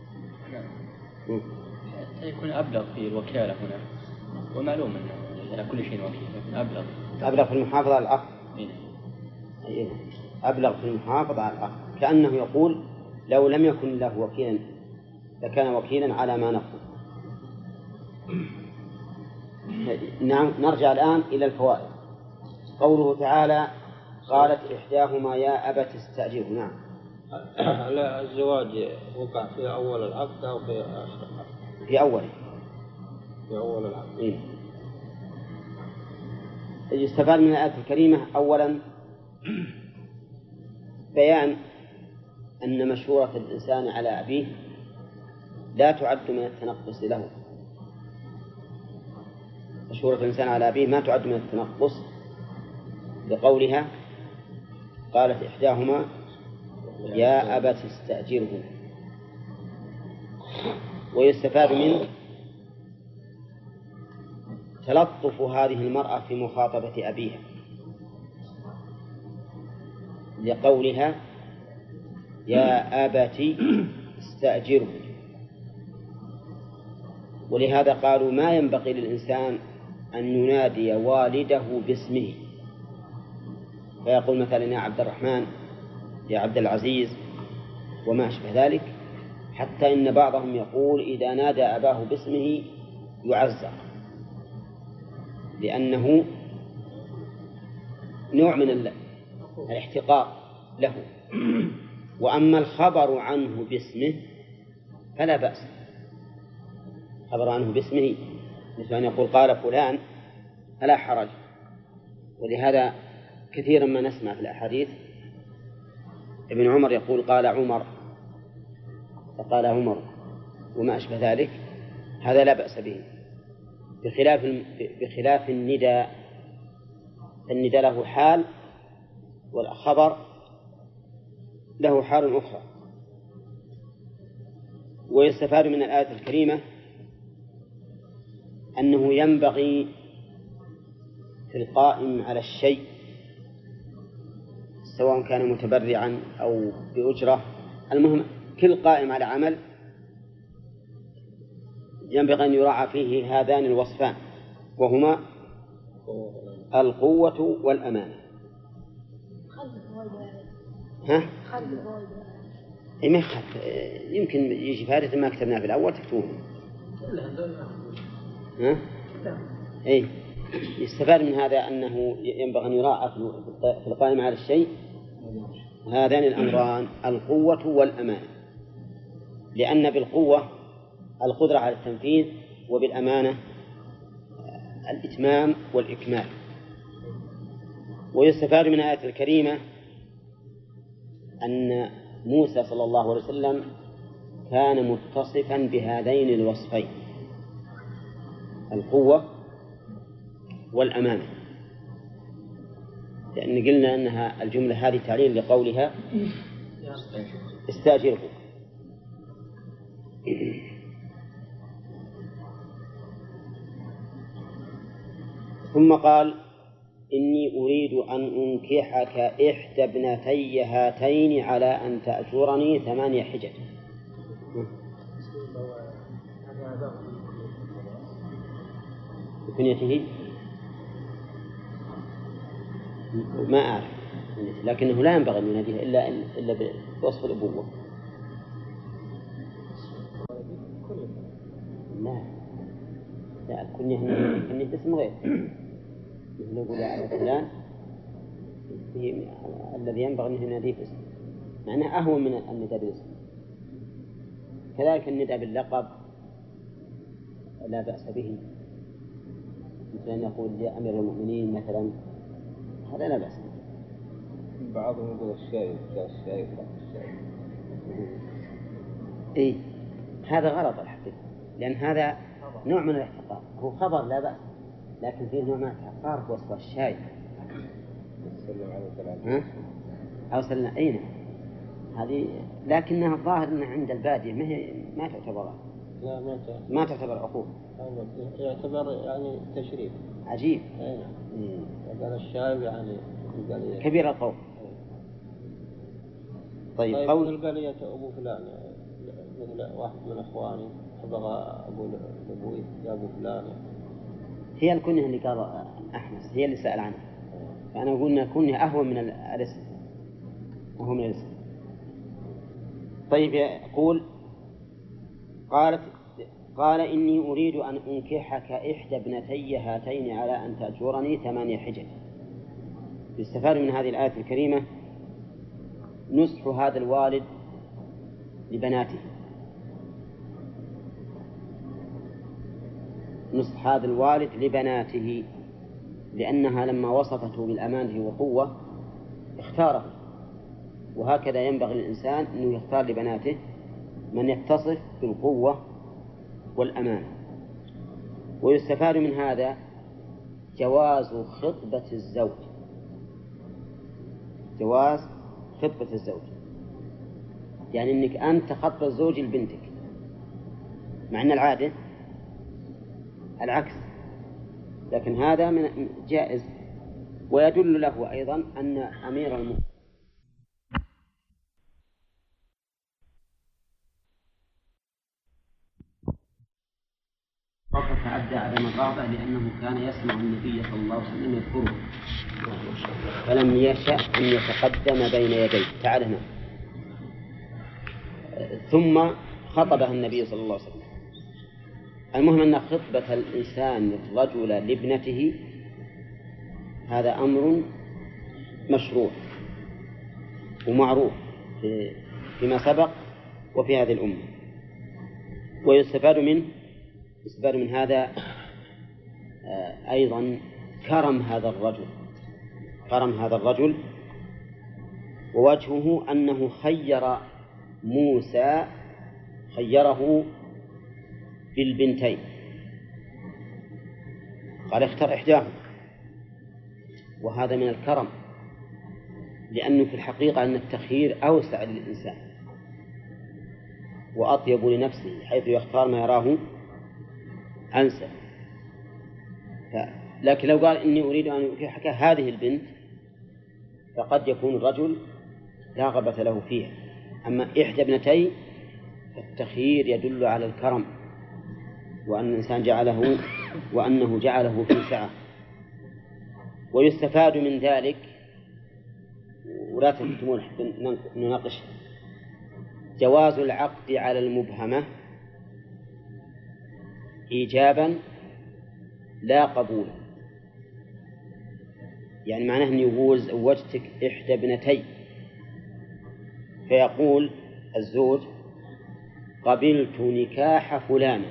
يكون أبلغ في الوكالة هنا، ومعلوم أنه على كل شيء وكيل، لكن أبلغ في المحافظة على العقد. إيه. أبلغ في المحافظة على العقد. كأنه يقول لو لم يكن له وكيلا لكان وكيلا على ما نقول. نعم. نرجع الآن إلى الفوائد. قوله تعالى قالت إحداهما يا أبت استأجره. نعم. لا، الزواج وقع في أول العقد أو في آخر العقد؟ في أوله. في أول العقد. يستفاد من الآية الكريمة أولا بيان أن مشورة الإنسان على أبيه لا تعد من التنقص له. مشورة الإنسان على أبيه ما تعد من التنقص، لقولها قالت إحداهما يا أبت استأجره. ويستفاد منه تلطف هذه المرأة في مخاطبة أبيها، لقولها يا أبت استأجره. ولهذا قالوا ما ينبغي للإنسان أن ينادي والده باسمه، فيقول مثلا يا عبد الرحمن، يا عبد العزيز، وما أشبه ذلك، حتى إن بعضهم يقول إذا نادى أباه باسمه يعزر، لأنه نوع من الاحتقار له. وأما الخبر عنه باسمه فلا بأس. خبر عنه باسمه مثل أن يقول قال فلان فلا حرج. ولهذا كثيرا ما نسمع في الأحاديث ابن عمر يقول قال عمر، فقال عمر، وما أشبه ذلك، هذا لا بأس به، بخلاف النداء. النداء له حال والخبر له حال أخرى. ويستفاد من الآية الكريمة أنه ينبغي في القائم على الشيء سواء كان متبرعا أو بأجرة، المهم كل قائم على عمل ينبغي أن يراعى فيه هذان الوصفان، وهما القوة والأمانة. ها؟ ما يخالف، يمكن يجي فائدة ما كتبناه في الأول تكتبونه. ها؟ إيه، يستفاد من هذا أنه ينبغي أن يراعى في القائم على الشيء هذان الأمران، القوة والأمانة، لأن بالقوة القدرة على التنفيذ، وبالأمانة الإتمام والإكمال. ويستفاد من الآية الكريمة أن موسى صلى الله عليه وسلم كان متصفا بهذين الوصفين، القوة والأمانة، لأن قلنا أنها الجملة هذه تعليل لقولها استأجره. ثم قال إني أريد أن أنكحك إحدى ابنتي هاتين على أن تأجرني 8 حجج. بكنيته ما أعرف، لكنه لا ينبغي أن يناديها إلا بوصف الأبوة. لا الكنية اسم غير، مثل يقول على فلان الذي ينبغي أن يناديه باسم، معناه أهون من النداء بالاسم. كذلك النداء باللقب لا بأس به، مثل أن يقول يا أمير المؤمنين مثلا، هذا لا بأس. بعضهم يقول الشايب إيه، هذا غلط الحقيقة، لأن هذا نوع من الاحتقار. هو خبر لا بأس، لكن فيه نوع من الاحتقار بوصف الشايب. أو سلم أين هذه، لكنها الظاهر أنها عند البادية ما تعتبر، لا ما تعتبر عقوبة، يعتبر يعني تشريف عجيب. قال الشايب يعني كبير القوم. طيب قول القلية أبو فلان، مثل واحد من أخواني أبغى أقول لأبوي يا أبو فلان. هي الكنية اللي قال أحمد، هي اللي سأل عنها، فأنا أقول أن الكنية أهون من الاسم، أهون من الاسم. طيب يقول قال إني أريد أن أنكحك إحدى ابنتي هاتين على أن تأجرني 8 حجج. يستفاد من هذه الآية الكريمة نصح هذا الوالد لبناته، نصح هذا الوالد لبناته، لأنها لما وصفته بالأمانة والقوة اختاره، وهكذا ينبغي للإنسان أنه يختار لبناته من يتصف بالقوة والأمانة. ويستفاد من هذا جواز خطبة الزوج، جواز خطبة الزوج، يعني أنك أنت تخطب الزوج لبنتك، مع أن العادة العكس، لكن هذا من جائز. ويدل له أيضا أن أمير المؤمنين فأدى عدم الرغبة لأنه كان يسمع النبي صلى الله عليه وسلم يذكره فلم يشأ أن يتقدم بين يديه. تعال هنا. ثم خطبها النبي صلى الله عليه وسلم. المهم أن خطبة الإنسان الرجل لابنته هذا أمر مشروع ومعروف فيما سبق وفي هذه الأمة. ويستفاد من هذا أيضا كرم هذا الرجل، ووجهه أنه خيره بالبنتين، قال اختر إحداهم، وهذا من الكرم، لأنه في الحقيقة أن التخيير أوسع للإنسان وأطيب لنفسه، حيث يختار ما يراه أنسب. لكن لو قال إني أريد أن أنكحك هذه البنت فقد يكون الرجل لا رغبة له فيها. أما إحدى ابنتي فالتخيير يدل على الكرم، وأن الإنسان وأنه جعله في سعة. ويستفاد من ذلك، ولا تكتمون حتى نناقش، جواز العقد على المبهمة إيجابا لا قبولا. يعني معناه أن يقول زوجتك إحدى ابنتي، فيقول الزوج قبلت نكاح فلانة،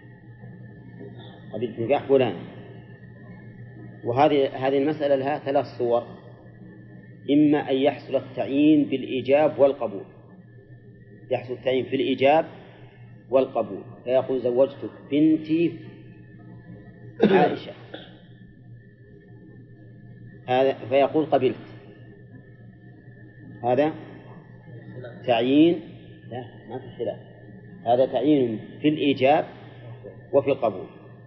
وهذه المسألة لها 3 صور. إما أن يحصل التعيين بالإيجاب والقبول، يحصل التعيين في الإيجاب والقبول، فيقول زوجتك بنتي عائشة، هذا فيقول قبلت، هذا تعيين، لا ما في خلاف، هذا تعيين في الإيجاب وفي القبول.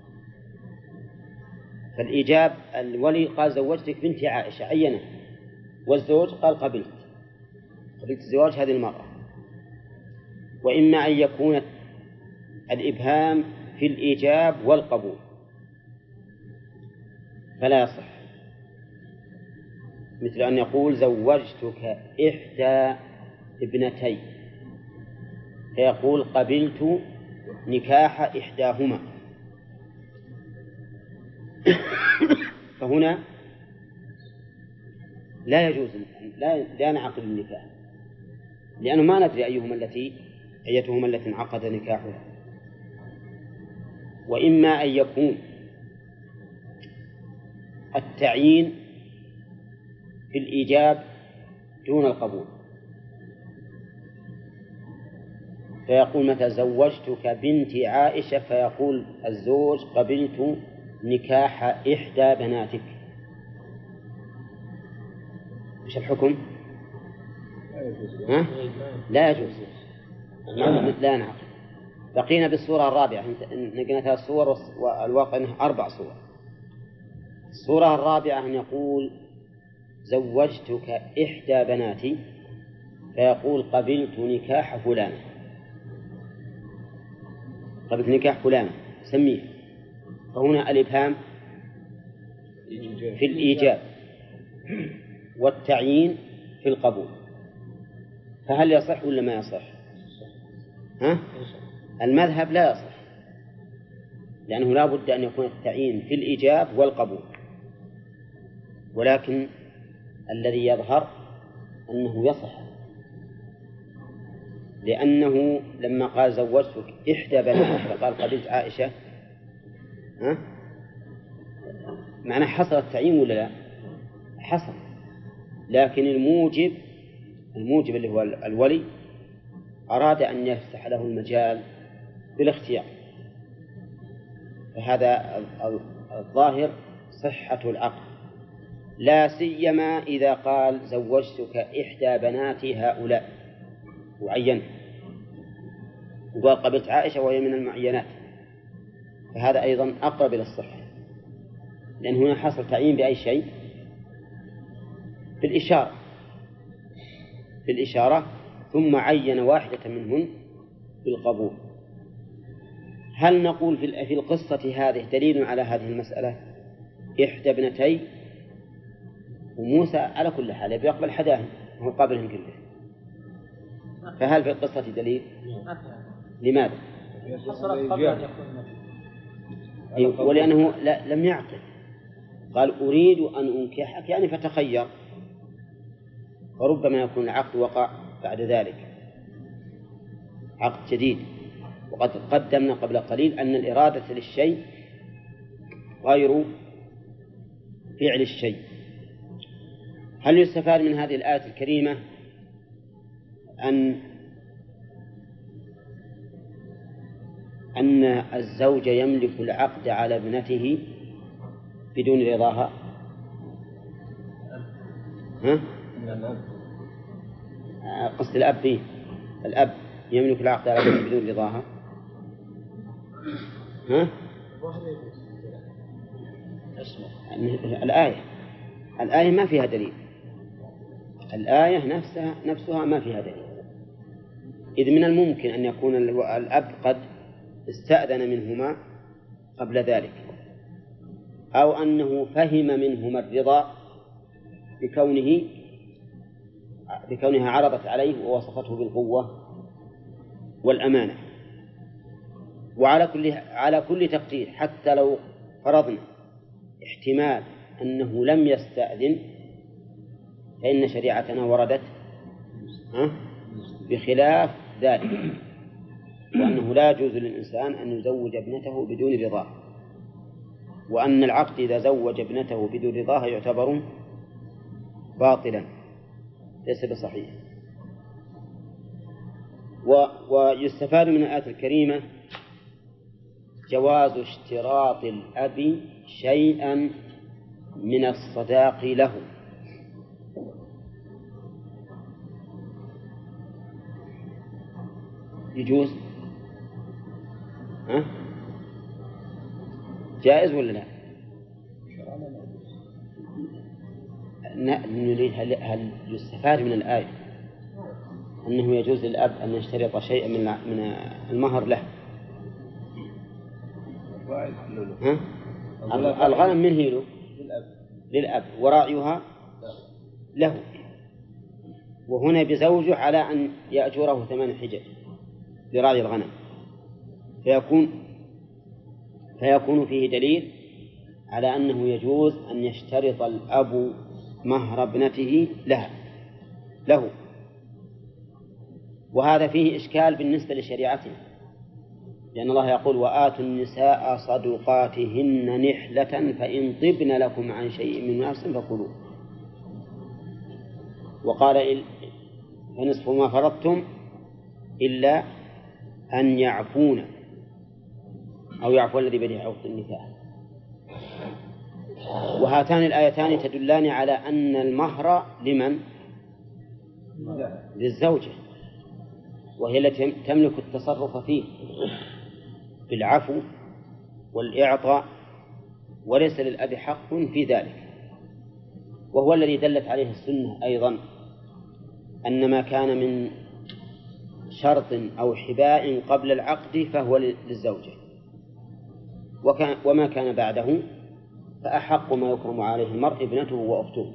فالإيجاب الولي قال زوجتك بنتي عائشة عينه، والزوج قال قبلت زواج هذه المرأة. وإما أن يكون الإبهام في الإيجاب والقبول فلا يصح، مثل أن يقول زوجتك إحدى ابنتي، فيقول قبلت نكاح إحداهما، فهنا لا يجوز، لا نعقد النكاح، لأنه ما ندري أيتهما التي انعقد نكاحها. وإما أن يكون التعيين في الإيجاب دون القبول، فيقول متى زوجتك بنتي عائشة، فيقول الزوج قبلت نكاح إحدى بناتك. إيش الحكم؟ لا يجوز، لا نعقل. بقينا بالصورة الرابعة، نقلنا 3 صور والواقع أنه 4 صور. الصورة الرابعة أن يقول زوجتك إحدى بناتي، فيقول قبلت نكاح فلان، قبلت نكاح فلان سميه، فهنا الإبهام في الإيجاب والتعيين في القبول، فهل يصح ولا ما يصح؟ ها؟ المذهب لا يصح، لأنه لا بد أن يكون التعيين في الإيجاب والقبول، ولكن الذي يظهر أنه يصح، لأنه لما قال زوجتك إحدى بناتك قال قبلت عائشة، ها؟ معناه حصل التعيين ولا لا؟ حصل، لكن الموجب اللي هو الولي أراد أن يفتح له المجال بالاختيار، فهذا الظاهر صحة العقد، لا سيما إذا قال زوجتك إحدى بناتي هؤلاء وعينها، وقال قبلت عائشة وهي من المعينات، فهذا أيضا أقرب إلى الصحة، لأن هنا حصل تعيين بأي شيء؟ في الإشارة ثم عين واحدة منهن بالقبول. هل نقول في القصة هذه دليل على هذه المسألة؟ إحدى ابنتي وموسى على كل حال يقبل حداهن هو قابلهم كله، فهل في القصة دليل؟ لماذا؟ ولأنه لم يعقل، قال أريد أن أنكحك يعني فتخير، فربما يكون العقد وقع بعد ذلك عقد جديد. وقد قدمنا قبل قليل أن الإرادة للشيء غير فعل الشيء. هل يستفاد من هذه الآية الكريمة أن الزوج يملك العقد على ابنته بدون رضاها؟ ها؟ قصد الأب يملك العقد على ابنته بدون رضاها؟ ها؟ الآية ما فيها دليل، الآية نفسها ما فيها دليل، إذ من الممكن أن يكون الأب قد استأذن منهما قبل ذلك، أو أنه فهم منهما الرضا بكونها عرضت عليه ووصفته بالقوة والأمانة. وعلى كل تقدير، حتى لو فرضنا احتمال أنه لم يستأذن، فإن شريعتنا وردت بخلاف ذلك، وأنه لا يجوز للإنسان أن يزوج ابنته بدون رضاه، وأن العقد إذا زوج ابنته بدون رضاها يعتبر باطلا ليس بصحيح. ويستفاد من الآية الكريمة جواز اشتراط الأب شيئا من الصداق له، يجوز؟ جائز ولا لا؟ نريد هل يستفاد من الآية أنه يجوز للأب أن يشترط شيئا من المهر له؟ الغنم من هي له؟ للأب وراعيها له، وهنا بزوجه على أن يأجره 8 حجج لراعي الغنم، فيكون فيه دليل على أنه يجوز أن يشترط الأب مهر ابنته له. وهذا فيه إشكال بالنسبة لشريعتنا، لأن الله يقول وآتوا النساء صدقاتهن نحلة فإن طبن لكم عن شيء من نفس فكلوه، وقال فنصف ما فرضتم إلا أن يعفون أو يعفو الذي بيده عقد النكاح. وهاتان الآيتان تدلان على أن المهر لمن؟ للزوجة، وهي التي تملك التصرف فيه بالعفو والإعطاء، وليس للأب حق في ذلك. وهو الذي دلت عليه السنة أيضا، أن ما كان من شرط أو حباء قبل العقد فهو للزوجة، وما كان بعده فأحق ما يكرم عليه المرء ابنته وأخته.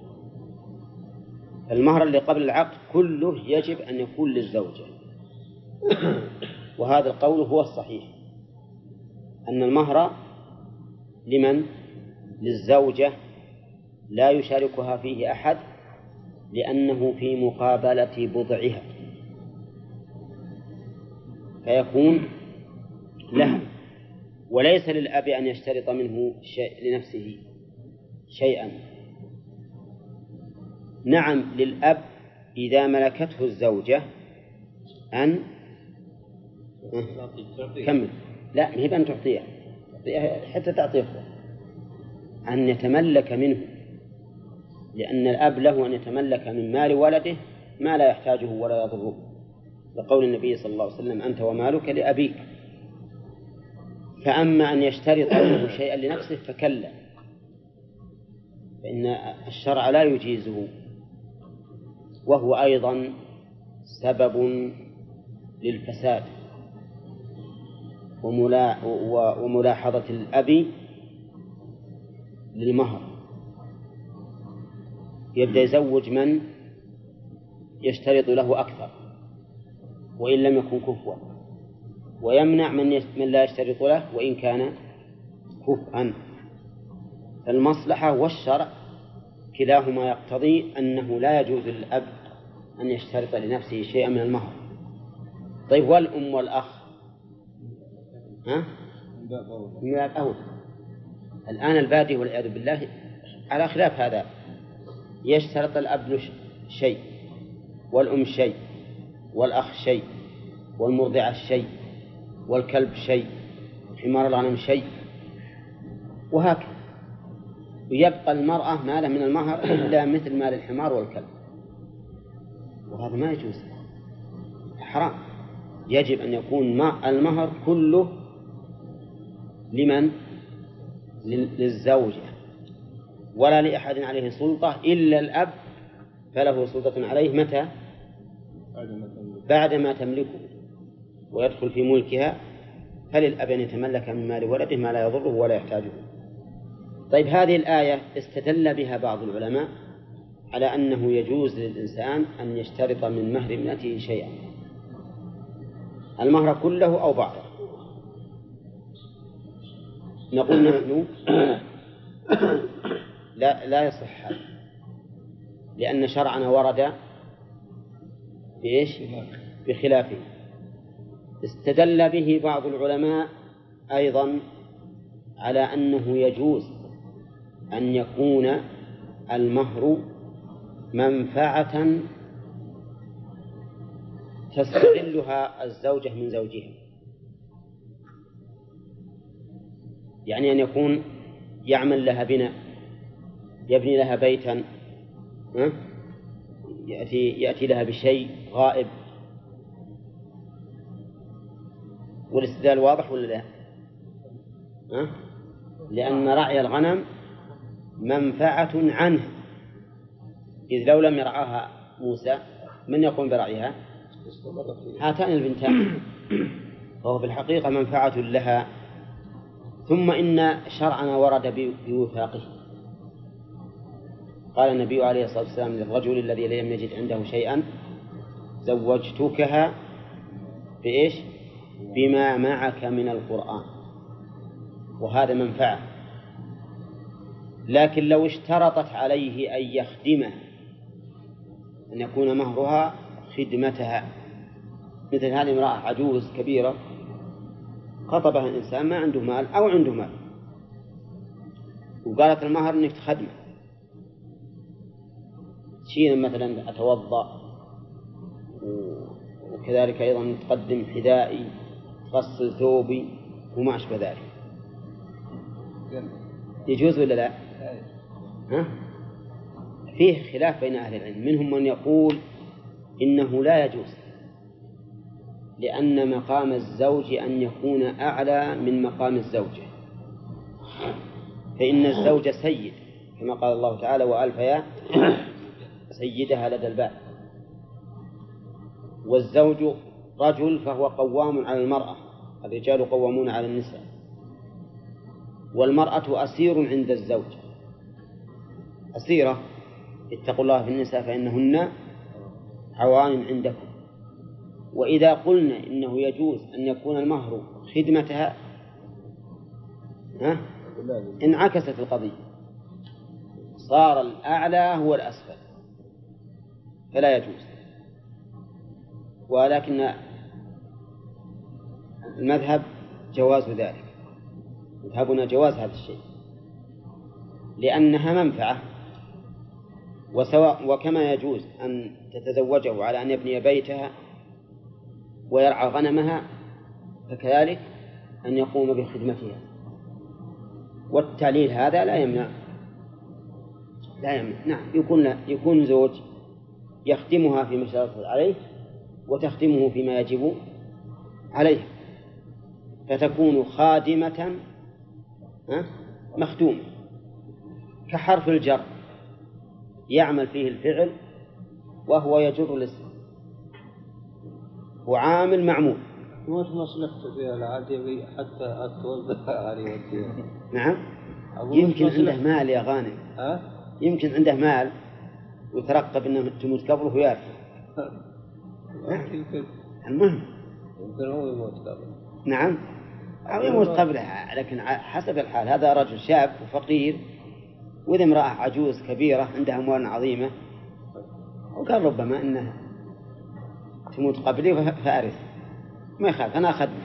المهر اللي قبل العقد كله يجب أن يكون للزوجة. وهذا القول هو الصحيح، أن المهر لمن؟ للزوجة لا يشاركها فيه أحد، لأنه في مقابلة بضعها، فيكون لها، وليس للأب أن يشترط منه لنفسه شيئا. نعم للأب إذا ملكته الزوجة أن كمل، لا هي بأن تعطيها حتى تعطيه، أن يتملك منه، لأن الأب له أن يتملك من مال ولده ما لا يحتاجه ولا يضره، لقول النبي صلى الله عليه وسلم أنت ومالك لأبيك. فأما أن يشترط له شيئا لنفسه فكلا، فإن الشرع لا يجيزه، وهو أيضا سبب للفساد وملاحظة الأب للمهر، يبدأ يزوج من يشترط له أكثر وإن لم يكن كفوا، ويمنع من لا يشترط له وإن كان كفءا. فالمصلحة والشرع كلاهما يقتضي أنه لا يجوز للأب أن يشترط لنفسه شيئا من المهر. طيب والأم والأخ؟ من باب أول. الآن البادي والعياذ بالله على خلاف هذا، يشترط الأب شيء، والأم شيء، والأخ شيء، والمرضعة شيء، والكلب شيء، حمار الغنم شيء، وهكذا، ويبقى المرأة ما له من المهر إلا مثل مال الحمار والكلب، وهذا ما يجوز، حرام. يجب أن يكون المهر كله لمن؟ للزوجة، ولا لأحد عليه سلطة إلا الأب، فله سلطة عليه متى؟ بعدما تملكه ويدخل في ملكها، فللأب أن يتملك من مال ولده ما لا يضره ولا يحتاجه. طيب هذه الآية استدل بها بعض العلماء على أنه يجوز للإنسان أن يشترط من مهر ابنته شيئا، المهر كله أو بعضه. نقول نحن لا يصح هذا، لأن شرعنا ورد بإيش؟ بخلافه. استدل به بعض العلماء أيضا على أنه يجوز أن يكون المهر منفعة تستغلها الزوجة من زوجها، يعني أن يكون يعمل لها بناء، يبني لها بيتا، يأتي لها بشيء غائب. والاستدلال واضح ولا لا؟ لأن رعي الغنم منفعة عنه، إذ لو لم يرعاها موسى من يقوم برعيها؟ هاتان البنتان، فهو في الحقيقة منفعة لها. ثم إن شرعنا ورد بوفاقه، قال النبي عليه الصلاة والسلام للرجل الذي لم يجد عنده شيئا زوجتكها بإيش؟ بما معك من القرآن، وهذا منفعة. لكن لو اشترطت عليه أن يخدمها، أن يكون مهرها خدمتها، مثل هذه امرأة عجوز كبيرة خطبها الإنسان ما عنده مال أو عنده مال، وقالت المهر أنك تخدمه، تشيل مثلا أتوضأ، وكذلك أيضا تقدم حذائي، تغسل ثوبي وما أشبه ذلك، يجوز ولا لا؟ فيه خلاف بين أهل العلم، منهم من يقول إنه لا يجوز، لأن مقام الزوج أن يكون أعلى من مقام الزوجة، فإن الزوج سيد كما قال الله تعالى وألف يا سيدها لدى الباب، والزوج رجل فهو قوام على المرأة، الرجال قوامون على النساء، والمرأة أسير عند الزوج، أسيرة، اتقوا الله في النساء فإنهن عوان عندكم، وإذا قلنا إنه يجوز أن يكون المهر خدمتها انعكست القضية، صار الأعلى هو الأسفل فلا يجوز. ولكن المذهب جواز ذلك، مذهبنا جواز هذا الشيء لأنها منفعة، وكما يجوز أن تتزوجه على أن يبني بيتها ويرعى غنمها فكذلك أن يقوم بخدمتها. والتعليل هذا لا يمنع نعم، يكون زوج يخدمها فيما اشترطت عليه وتخدمه فيما يجب عليه، فتكون خادمة مخدومة، كحرف الجر يعمل فيه الفعل وهو يجر الاسم، وعامل معمول. وش مصلحته فيها العادي حتى توزع عليه وكذا؟ نعم، يمكن عنده مال يا غانم، يمكن عنده مال ويترقب أنه تموت قبله ويارث. المهم يمكن هو يموت قبله. نعم، أو يموت قبلها، لكن حسب الحال. هذا رجل شاب وفقير، وإذا امرأة عجوز كبيرة عندها أموال عظيمة، وقال ربما أنه تموت قبلي فأرث، ما يخاف أنا أخذ.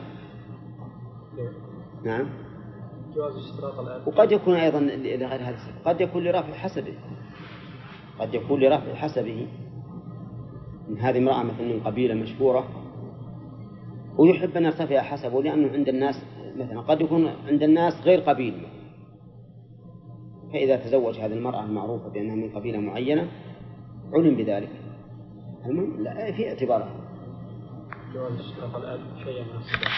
نعم، جواز اشتراط الأب. وقد يكون أيضا لغير هذا السبب، قد يكون لرفع حسبه، قد يكون لرفع حسبه من هذه امرأة مثلا من قبيلة مشهورة ويحب أن يرتفع حسبه، لأنه عند الناس مثلا قد يكون عند الناس غير قبيل، فإذا تزوج هذه المرأة المعروفة بأنها من قبيلة معينة علم بذلك. المهم لا في اعتبارها. جواز اشتراط الأب شيئا من الصداق.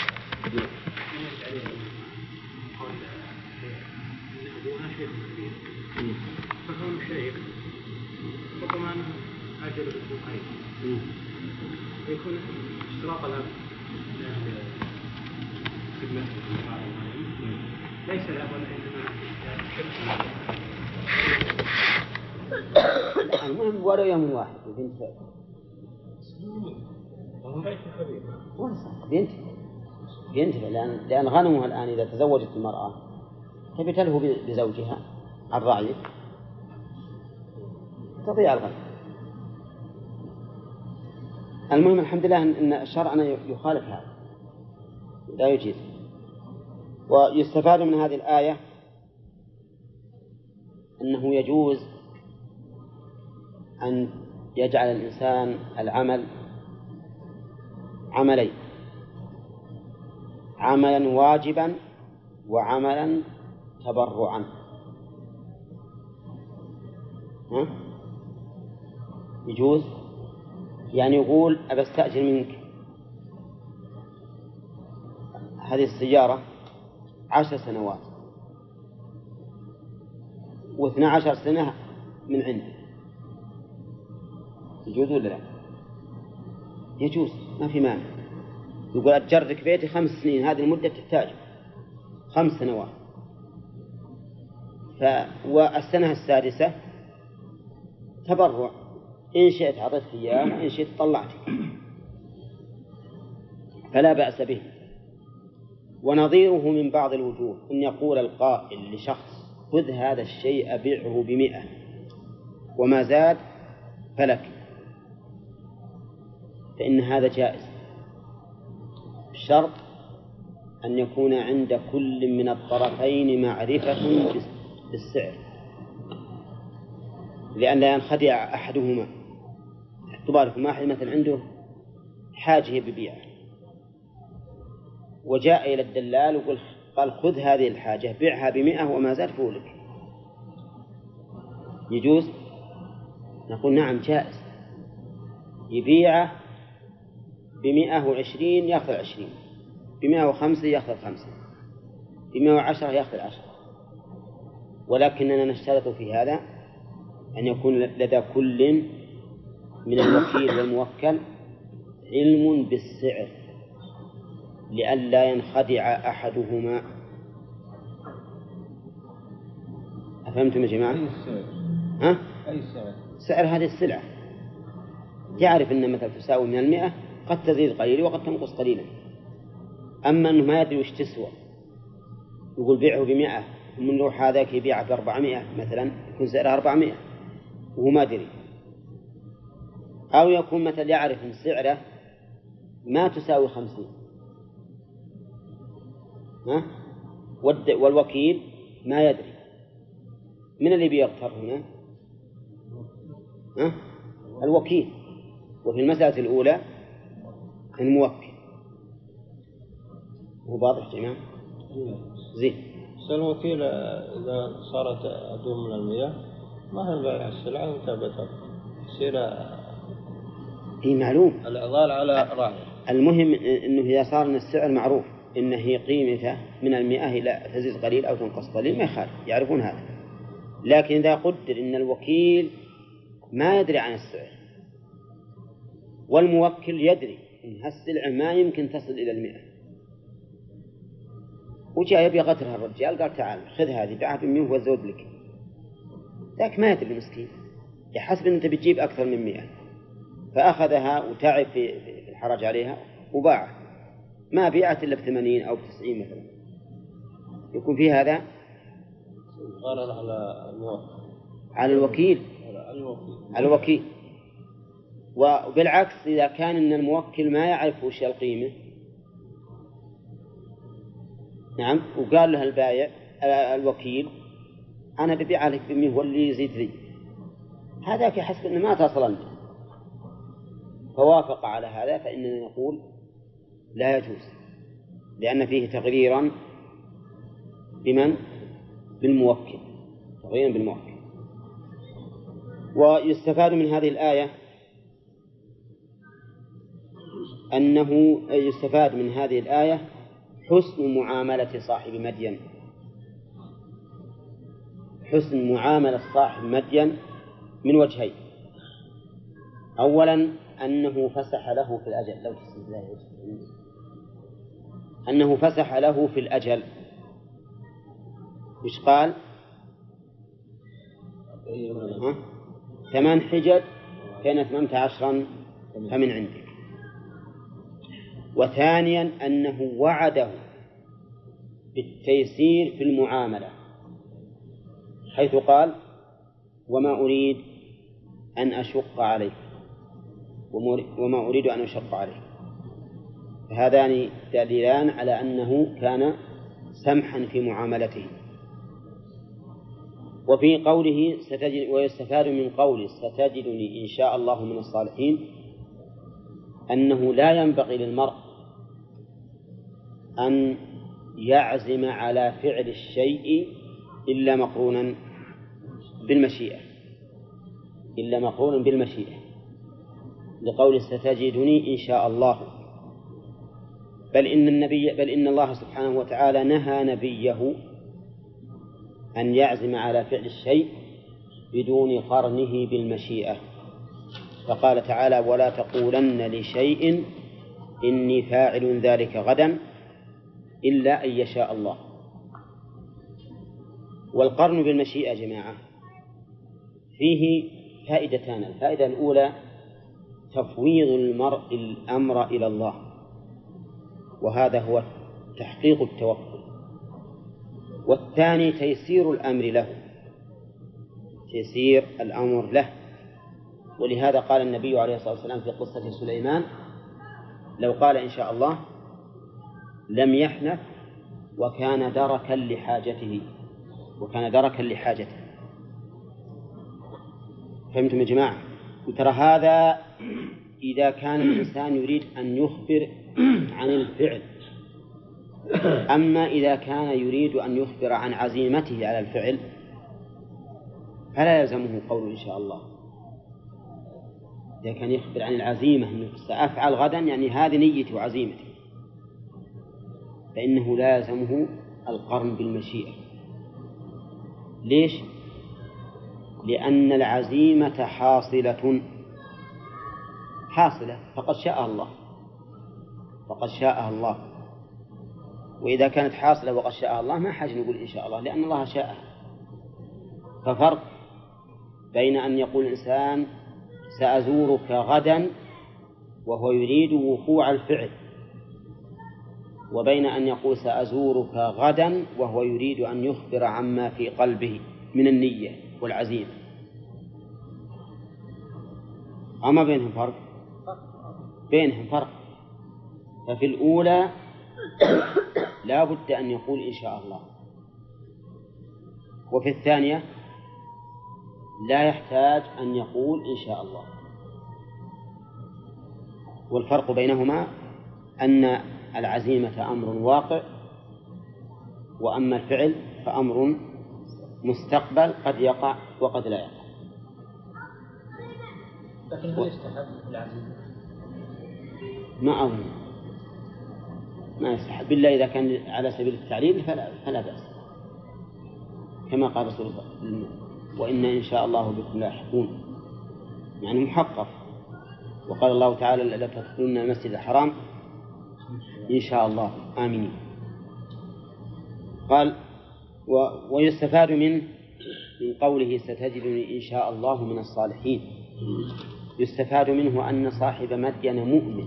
أبونا شيخ كبير فكون الشيخ ربما أنه أجل بالسوق أيضا، يكون اشتراط الأب خدمته ليس الأب وإنما المهم ولو يوم واحد بينتهي لأن غنمها الآن إذا تزوجت المرأة تبي تلهو بزوجها الراعي تضيع الغنم. المهم الحمد لله أن شرعنا يخالف هذا لا يجيز. ويستفاد من هذه الآية أنه يجوز أن يجعل الإنسان العمل عملين، عملا واجبا وعملا تبرعا. يجوز يعني يقول أبى أستأجر منك هذه السيارة 10 سنوات و12 سنة من عندي، يجوز ولا لا؟ يجوز، ما في مانع. يقول أتجرك بيتي 5 سنين، هذه المدة تحتاج 5 سنوات، والسنة السادسة تبرع، إن شئت عطيت إياه وإن شئت طلعتك، فلا بأس به. ونظيره من بعض الوجوه أن يقول القائل لشخص خذ هذا الشيء أبيعه ب100 وما زاد فلك، فإن هذا جائز، الشرط أن يكون عند كل من الطرفين معرفة بالسعر، لأن لا ينخدع أحدهما. اعتباركم واحد مثلا عنده حاجة ببيعه وجاء إلى الدلال وقال خذ هذه الحاجة بيعها ب100 وما زاد فولك، يجوز؟ نقول نعم جائز، يبيعه ب120 يأخذ 20، ب105 يأخذ 5، ب110 يأخذ 10، ولكننا نشترط في هذا أن يكون لدى كل من الوكيل والموكل علم بالسعر لئلا ينخدع أحدهما. أفهمتم يا جماعة؟ أي سعر؟ ها؟ أي سعر؟ سعر هذه السلعة، يعرف أن مثلا تساوي من 100 قد تزيد قليلا وقد تنقص قليلا. أما أنه ما يدري وش تسوى، يقول بيعه ب100 ومن روح هذاك يبيعه ب400 مثلا، يكون سعرها 400 وهو ما دري. أو يكون مثلا يعرف أن سعره ما تساوي 50 والوكيل ما يدري. من اللي بيغتر هنا؟ الوكيل. وفي المسألة الأولى الموكل. هو واضح جماعة؟ زين. الوكيل إذا صارت أدوم من 100 ما هي بيع السلعة وتابتها يصير معلوم الإعضال على راعي. المهم إنه إذا صار إن السعر معروف إنه هي قيمته من 100 إلى تزيد قليل أو تنقص قليل ما يخالف، يعرفون هذا. لكن إذا قدر إن الوكيل ما يدري عن السعر والموكل يدري إن هالسلعة ما يمكن تصل إلى 100، وجاء يبي غترها الرجال قال تعال خذ هذه بيعها ب100 وزود لك، ذاك ما يدري المسكين، يحسب أن أنت بتجيب أكثر من 100 فأخذها وتعب في الحرج عليها وباعها، ما بيعت إلا ب80 أو ب90 مثلا، يكون في هذا غرر على الموكل، على الوكيل، على الوكيل. وبالعكس إذا كان إن الموكل ما يعرف وش القيمة، نعم، وقال له البائع الوكيل أنا ببيع لك ب100 واللي يزيد لي، هذاك يحسب أنه ما تصل لي فوافق على هذا، فإننا نقول لا يجوز، لأن فيه تغريرا بمن؟ بالموكل، تغريرا بالموكل. ويستفاد من هذه الآية أنه يستفاد من هذه الآية حسن معاملة صاحب مدين، حسن معاملة صاحب مدين من وجهين. أولا أنه فسح له في الأجل، لو أنه فسح له في الأجل، وش قال؟ 8 حجج كان 18 فمن عندك. وثانيا أنه وعده بالتيسير في المعاملة، حيث قال وما أريد أن أشق عليك وما أريد أن أشق عليك. هذان دليلان على أنه كان سمحا في معاملته. وفي قوله ستجد، ويستفاد من قوله ستجدني إن شاء الله من الصالحين، أنه لا ينبغي للمرء أن يعزم على فعل الشيء إلا مقرونا بالمشيئة، إلا مقرونا بالمشيئة، لقول ستجدني إن شاء الله. بل إن الله سبحانه وتعالى نهى نبيه أن يعزم على فعل الشيء بدون قرنه بالمشيئة، فقال تعالى ولا تقولن لشيء إني فاعل ذلك غدا إلا أن يشاء الله. والقرن بالمشيئة جماعة فيه فائدتان. الفائدة الأولى تفويض المرء الأمر إلى الله، وهذا هو تحقيق التوكل. والثاني تيسير الأمر له، تيسير الأمر له. ولهذا قال النبي عليه الصلاة والسلام في قصة سليمان لو قال إن شاء الله لم يحنث وكان دركا لحاجته، وكان دركا لحاجته. فهمتم يا جماعة؟ وترى هذا إذا كان الإنسان يريد أن يخبر عن الفعل. أما إذا كان يريد أن يخبر عن عزيمته على الفعل فلا يلزمه قول إن شاء الله. إذا كان يخبر عن العزيمة أنه سأفعل غدا، يعني هذه نيتي وعزيمتي، فإنه لا يلزمه القرن بالمشيئة. ليش؟ لأن العزيمة حاصلة فقد شاء الله، فقد شاءها الله. وإذا كانت حاصلة وقد شاءها الله ما حاجة نقول إن شاء الله، لأن الله شاءها. ففرق بين أن يقول الإنسان سأزورك غدا وهو يريد وقوع الفعل، وبين أن يقول سأزورك غدا وهو يريد أن يخبر عما في قلبه من النية والعزيمة. أما بينهم فرق؟ بينهم فرق. ففي الأولى لا بد أن يقول إن شاء الله، وفي الثانية لا يحتاج أن يقول إن شاء الله. والفرق بينهما أن العزيمة أمر واقع، وأما الفعل فأمر مستقبل قد يقع وقد لا يقع. لكن هل يستحب العزيمة؟ ما أظن، ما يستحب إلا إذا كان على سبيل التعليل فلا بأس، كما قال رسول الله وإن إن شاء الله بكم لاحقون، يعني محقق. وقال الله تعالى لا تدخلون المسجد الحرام إن شاء الله آمنين. قال ويستفاد من قوله ستجدني إن شاء الله من الصالحين، يستفاد منه أن صاحب مدين مؤمن،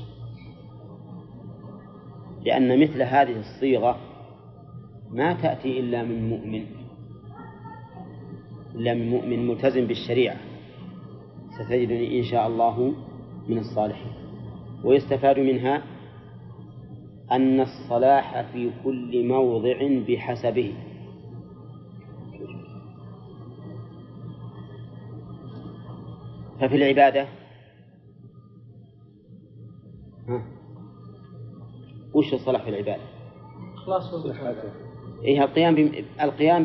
لأن مثل هذه الصيغة ما تأتي إلا من مؤمن ملتزم بالشريعة، ستجدني إن شاء الله من الصالحين. ويستفاد منها أن الصلاح في كل موضع بحسبه، ففي العبادة وش الصلاح في العبادة؟ خلاص والمحاسبة. إيه القيام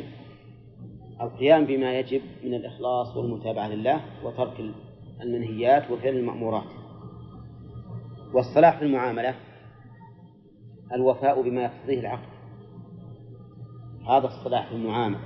بما يجب من الإخلاص والمتابعة لله وترك المنهيات وفعل المأمورات. والصلاح في المعاملة الوفاء بما يقتضيه العقد، هذا الصلاح في المعاملة،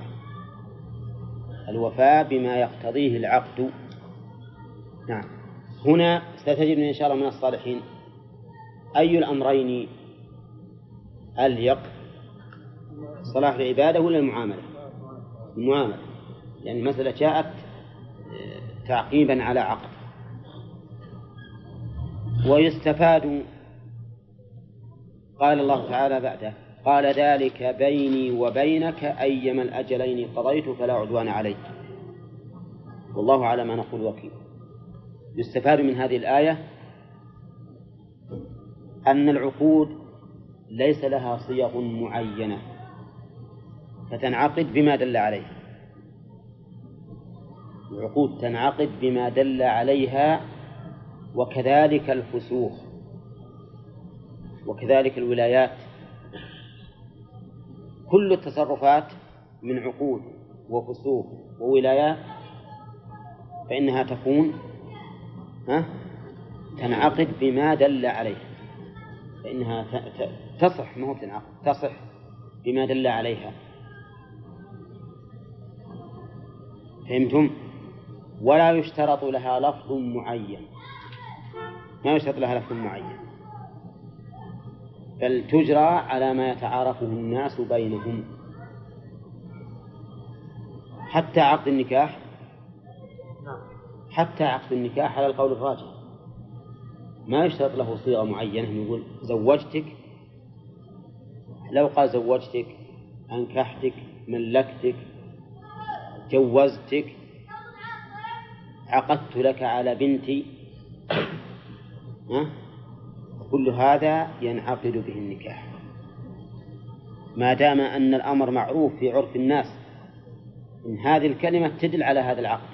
الوفاء بما يقتضيه العقد. نعم. هنا ستجدني إن شاء الله من الصالحين، أي الأمرين أليق، صلاح العبادة ولا المعاملة؟ المعاملة، يعني المسألة جاءت تعقيبا على عقد. ويستفاد قال الله تعالى بعده قال ذلك بيني وبينك أيما الأجلين قضيت فلا عدوان علي والله على ما نقول وكيل. يستفاد من هذه الآية أن العقود ليس لها صيغ معينة فتنعقد بما دل عليه، العقود تنعقد بما دل عليها، وكذلك الفسوخ وكذلك الولايات، كل التصرفات من عقود وفسوخ وولايات فإنها تكون تنعقد بما دل عليه، فإنها تصح، ما هو تنعقد، تصح بما دل عليها. فهمتم؟ ولا يشترط لها لفظ معين، ما يشترط لها لفظ معين، بل تجرى على ما يتعارفه الناس بينهم. حتى عقد النكاح، حتى عقد النكاح على القول الراجح ما يشترط له صيغة معينة، يقول زوجتك، لو قال زوجتك، أنكحتك، ملكتك، جوزتك، عقدت لك على بنتي، كل هذا ينعقد به النكاح ما دام أن الأمر معروف في عرف الناس إن هذه الكلمة تدل على هذا العقد.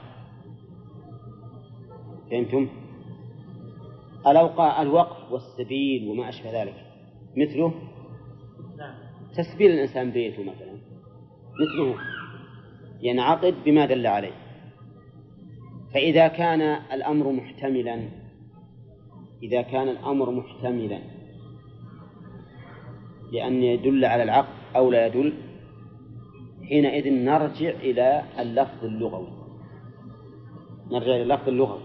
فهمتم؟ الوقف والسبيل وما أشبه ذلك مثله تسبيل الإنسان بيته مثلا، مثله ينعقد بما دل عليه. فإذا كان الأمر محتملا، إذا كان الأمر محتملا لأن يدل على العقد أو لا يدل، حينئذ نرجع إلى اللفظ اللغوي، نرجع إلى اللفظ اللغوي،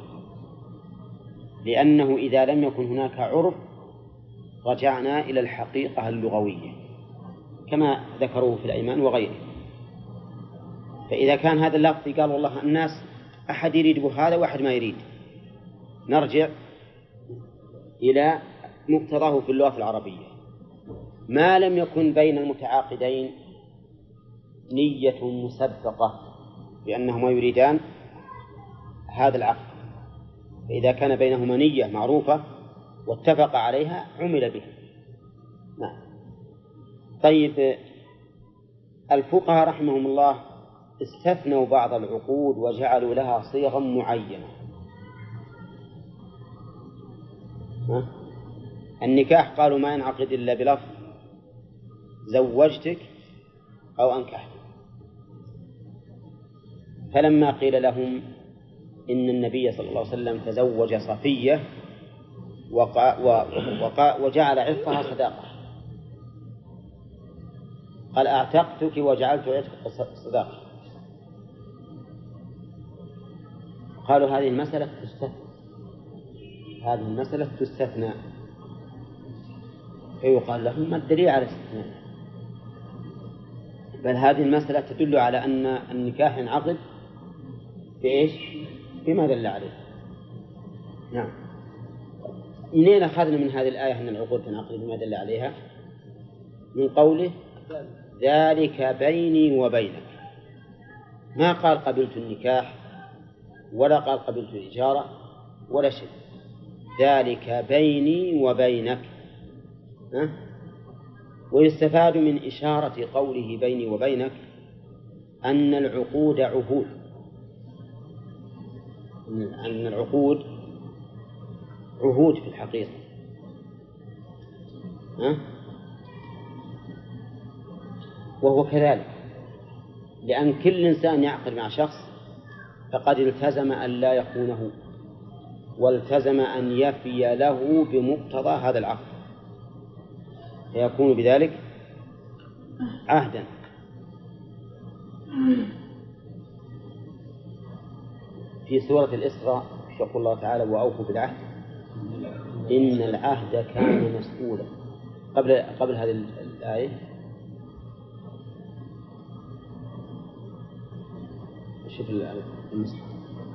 لأنه إذا لم يكن هناك عرف رجعنا إلى الحقيقة اللغوية كما ذكروه في الأيمان وغيره. فإذا كان هذا اللفظ قال والله الناس أحد يريد بهذا وأحد ما يريد، نرجع إلى مقتضاه في اللغة العربية ما لم يكن بين المتعاقدين نية مسبقة بأنهما يريدان هذا العقد، فإذا كان بينهما نية معروفة واتفق عليها عمل بها. نعم. طيب، الفقهاء رحمهم الله استثنوا بعض العقود وجعلوا لها صيغا معينة. النكاح قالوا ما ينعقد إلا بلفظ زوجتك أو أنكحتك، فلما قيل لهم إن النبي صلى الله عليه وسلم تزوج صفية وجعل عتقها صداقة، قال أعتقتك وجعلت عتق صداقة، قالوا هذه المسألة تستثنى، هذه المسألة تستثنى، فيقال لهم ما الدليل على الاستثناء؟ بل هذه المسألة تدل على أن النكاح ينعقد بإيش؟ بما دل عليه. نعم. منين أخذنا من هذه الآية أن العقود تنعقد بما دل عليها؟ من قوله ذلك بيني وبينك، ما قال قبلت النكاح ولا قال قبلت الإجارة ولا شيء، ذلك بيني وبينك. ويستفاد من إشارة قوله بيني وبينك أن العقود عهود، أن العقود عهود في الحقيقة. وهو كذلك، لأن كل إنسان يعقد مع شخص فقد التزم أن لا يخونه، والتزم أن يفي له بمقتضى هذا العقد، فيكون بذلك عهدا. في سورة الإسراء يقول الله تعالى وأوفوا بالعهد إن العهد كان مسؤولا. قبل هذه الآية شوف المسألة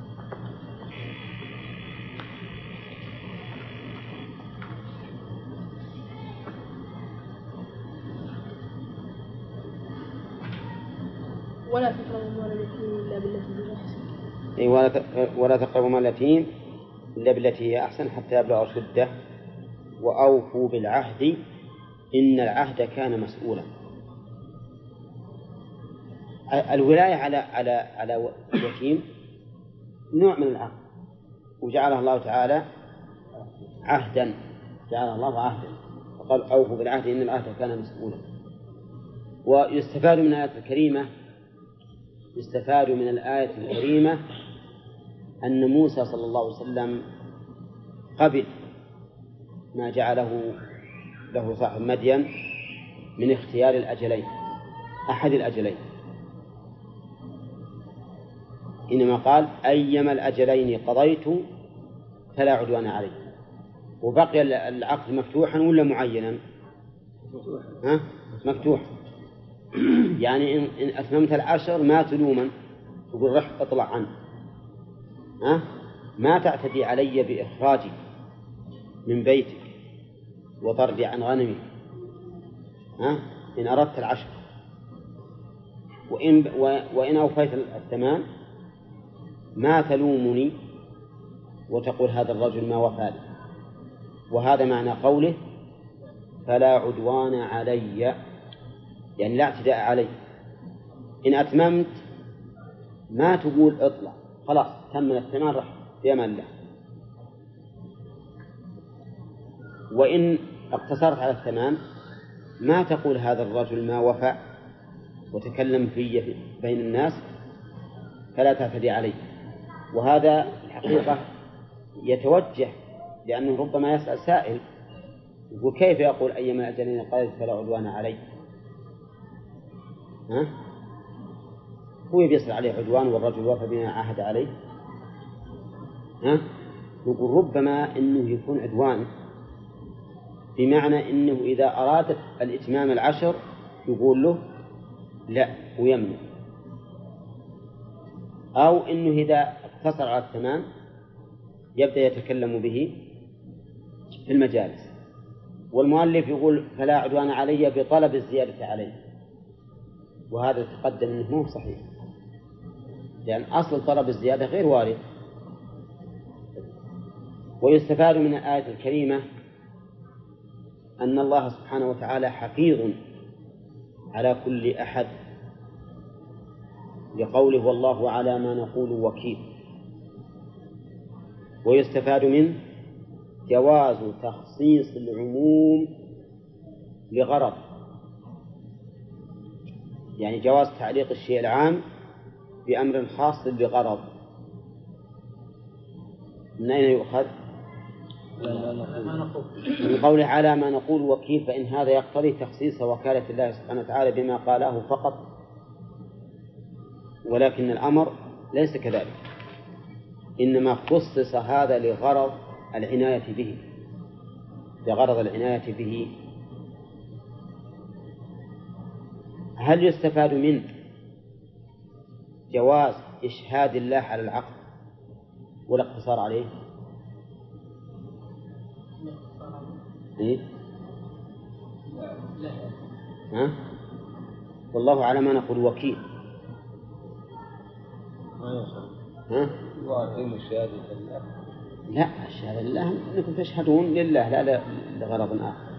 ولا تقربوا مال اليتيم إلا بالتي هي أحسن. ولا تقربوا مال اليتيم إلا بالتي هي أحسن حتى يبلغ أشده وأوفوا بالعهد إن العهد كان مسؤولا. الولاية على اليتيم نوع من العهد، وجعله الله تعالى عهدا، جعله الله عهدا، وقال أوفوا بالعهد إن العهد كان مسؤولا. ويستفاد من الآية الكريمة أن موسى صلى الله عليه وسلم قبل ما جعله له صاحب مدين من اختيار الأجلين، أحد الأجلين، إنما قال أيما الأجلين قضيت فلا عدوان علي. وبقي العقد مفتوحا ولا معينا؟ مفتوح. يعني إن أتممت 10 ما تلوما تقول رح أطلع عنه، ما تعتدي علي بإخراجي من بيتك وطردي عن غنمي إن أردت 10. وإن أوفيت 8 ما تلومني وتقول هذا الرجل ما وفى لي. وهذا معنى قوله فلا عدوان علي، يعني لا اعتداء علي. إن أتممت ما تقول اطلع خلاص تم 8 رح في أمان الله. وإن اقتصرت على 8 ما تقول هذا الرجل ما وفى وتكلم في بين الناس فلا تعتدي عليه. وهذا الحقيقة يتوجه لأنه ربما يسأل سائل وكيف يقول أيما الأجلين قضيت فلا عدوان علي؟ هو بيصل عليه عدوان والرجل وفى بما عهد عليه؟ يقول ربما إنه يكون عدوان بمعنى إنه إذا أراد الإتمام 10 يقول له لا ويمنع، أو إنه إذا اقتصر على 8 يبدأ يتكلم به في المجالس. والمؤلف يقول فلا عدوان علي بطلب الزيادة عليه، وهذا تقدم أنه مو صحيح، لأن أصل طلب الزيادة غير وارد. ويستفاد من الآية الكريمة أن الله سبحانه وتعالى حفيظ على كل أحد، لقوله والله على ما نقول وكيل. ويستفاد منه جواز تخصيص العموم لغرض، يعني جواز تعليق الشيء العام بأمر خاص بغرض. من أين يؤخذ؟ من قوله على ما نقول وكيل، فإن هذا يقتضي تخصيص وكالة الله سبحانه وتعالى بما قاله فقط، ولكن الأمر ليس كذلك، إنما خصص هذا لغرض العناية به، لغرض العناية به. هل يستفاد منه جواز إشهاد الله على العقد والاقتصار عليه؟ إيه؟ ها؟ والله على ما نقول وكيل. ها؟ لا، الشهادة لله أنكم تشهدون لله لا لغرض آخر.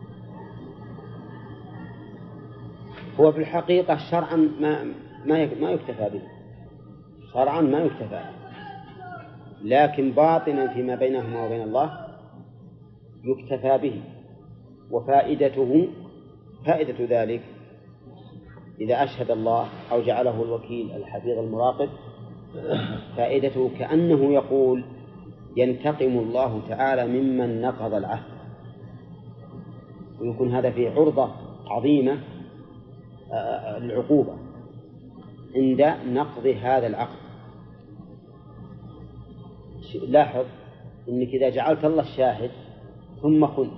هو في الحقيقة شرعا ما يكتفى به، شرعا ما يكتفى به، لكن باطنا فيما بينهما وبين الله يكتفى به. وفائدته فائدة ذلك إذا أشهد الله أو جعله الوكيل الحفيظ المراقب، فائدته كأنه يقول ينتقم الله تعالى ممن نقض العهد، ويكون هذا في عرضة عظيمة للعقوبة عند نقض هذا العقد. لاحظ إنك إذا جعلت الله الشاهد ثم خنت،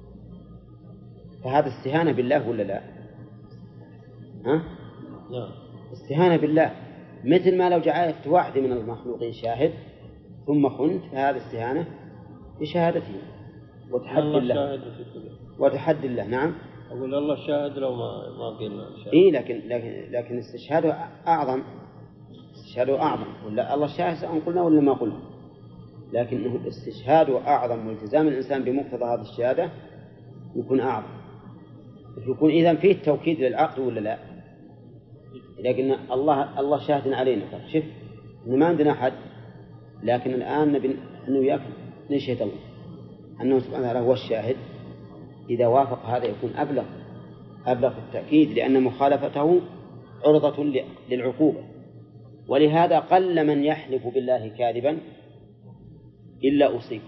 فهذا استهانة بالله ولا لا؟ ها؟ استهانة بالله، مثل ما لو جعلت واحد من المخلوقين شاهد ثم خنت، فهذا استهانة بشهادته وتحدي الله. وتحدي الله. نعم. أقول الله شاهد لو ما قلنا شاهد. إيه، لكن استشهاده أعظم، استشهاده أعظم. ولا الله شاهد سواء قلنا ولا ما قلنا، لكنه الاستشهاد أعظم، والتزام الإنسان بمقتضى هذه الشهادة يكون أعظم. يكون إذن فيه التوكيد للعقد ولا لا؟ لكن الله شاهد علينا. شوف إن ما عندنا حد، لكن الآن نبي أنه نشهد الله أنه سبحانه وتعالى هو الشاهد. إذا وافق هذا يكون أبلغ في التأكيد، لأن مخالفته عرضة للعقوبة. ولهذا قل من يحلف بالله كاذبا إلا أصيب.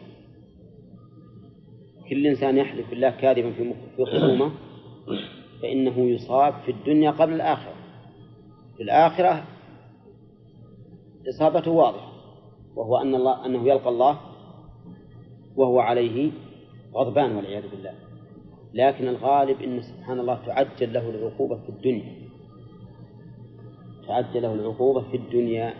كل إنسان يحلف بالله كاذبا في خصومة فإنه يصاب في الدنيا قبل الآخرة. في الآخرة إصابته واضحة، وهو أنه يلقى الله وهو عليه غضبان والعياذ بالله. لكن الغالب إن سبحان الله تعجل له العقوبة في الدنيا، تعجل له العقوبة في الدنيا.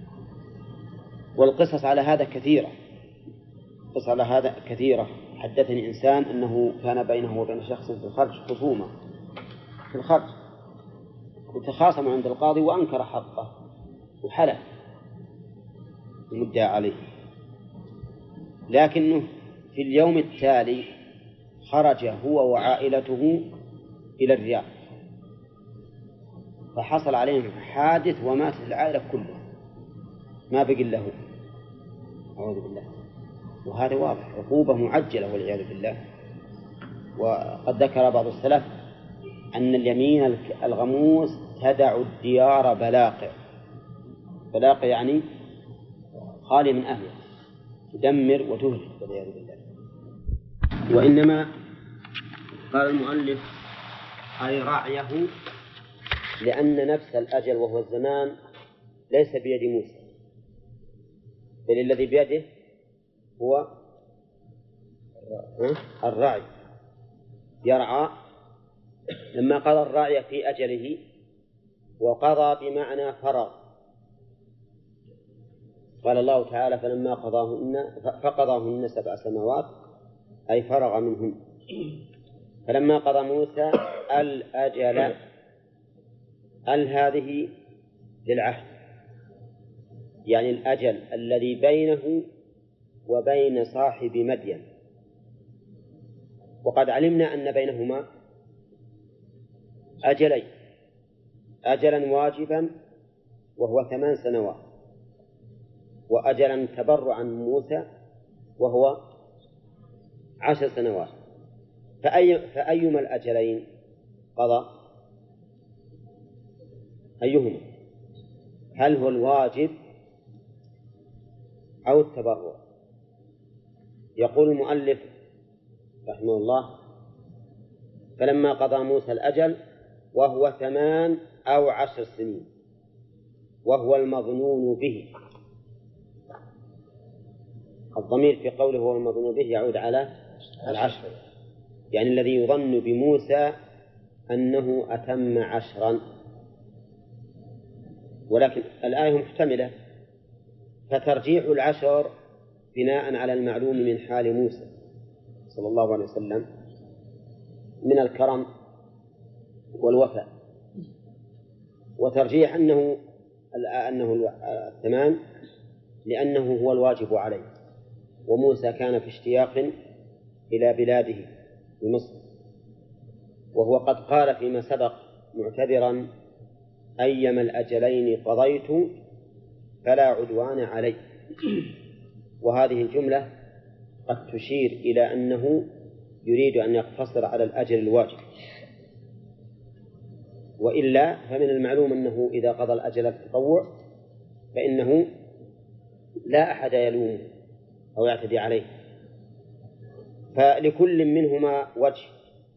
والقصص على هذا كثيرة، قصص على هذا كثيرة. حدثني إنسان أنه كان بينه وبين شخص في الخرج خصومة في الخرج، وتخاصموا عند القاضي وأنكر حقه وحلف المدعى عليه، لكنه في اليوم التالي خرج هو وعائلته إلى الرياض، فحصل عليهم حادث وماتت العائلة كلها، ما بقي له. أعوذ بالله. وهذا واضح عقوبة معجلة والعياذ بالله. وقد ذكر بعض السلف أن اليمين الغموس تدع الديار بلاقع. بلاقع يعني خالي من أهله، تدمر وتهلك والعياذ بالله. وإنما قال المؤلف أي راعيه، لأن نفس الأجل وهو الزمان ليس بيد موسى، بل الذي بيده هو الراعي يرعى. لما قضى الراعي في أجله، وقضى بمعنى فرغ. قال الله تعالى فلما فقضاهن 7 سنوات أي فرغ منهن. فلما قضى موسى الأجل، هذه للعهد، يعني الأجل الذي بينه وبين صاحب مدين. وقد علمنا أن بينهما أجلين، أجلا واجبا وهو 8 سنوات، وأجلا تبرعا من موسى وهو 10 سنوات. فأيما الأجلين قضى؟ أيهما؟ هل هو الواجب أو التبرع؟ يقول المؤلف رحمه الله: فلما قضى موسى الأجل وهو 8 أو 10 سنين، وهو المظنون به. الضمير في قوله هو المظنون به يعود على 10، يعني الذي يظن بموسى أنه أتم 10. ولكن الآية محتملة، فترجيح 10 بناء على المعلوم من حال موسى صلى الله عليه وسلم من الكرم والوفاء، وترجيح أنه 8 لأنه هو الواجب عليه، وموسى كان في اشتياق إلى بلاده بمصر، وهو قد قال فيما سبق معتبرا: أيما الأجلين قضيت فلا عدوان علي. وهذه الجملة قد تشير إلى أنه يريد أن يقتصر على الأجل الواجب، وإلا فمن المعلوم أنه إذا قضى الأجل التطوع فإنه لا أحد يلومه أو يعتدي عليه. فلكل منهما وجه،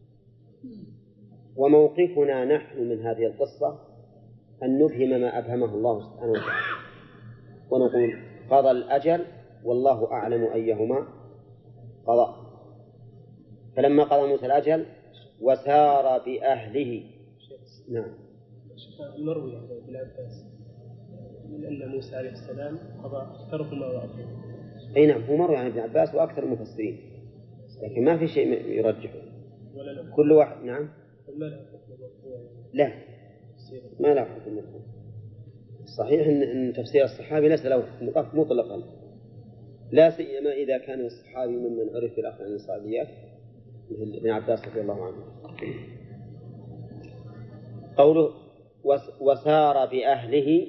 وموقفنا نحن من هذه القصة أن نبهم ما أبهمه الله سبحانه وتعالى، ونقول قضى الأجل والله أعلم أيهما قضى. فلما قضى موسى الأجل وسار بأهله. نعم. المروي عن ابن عباس من أن موسى عليه السلام قضى أكثرهما وأطول. أي نعم، هو مروي عن ابن عباس وأكثر المفسرين، لكن ما في شيء يرجحه كل واحد. نعم. لا، ما له حكم مرفوع. صحيح أن تفسير الصحابي ليس له حكم مطلقا، لا سيما إذا كان الصحابي ممن عرف بالأخذ عن الصحابيات مثل ابن عباس رضي الله عنه. قوله وسار بأهله،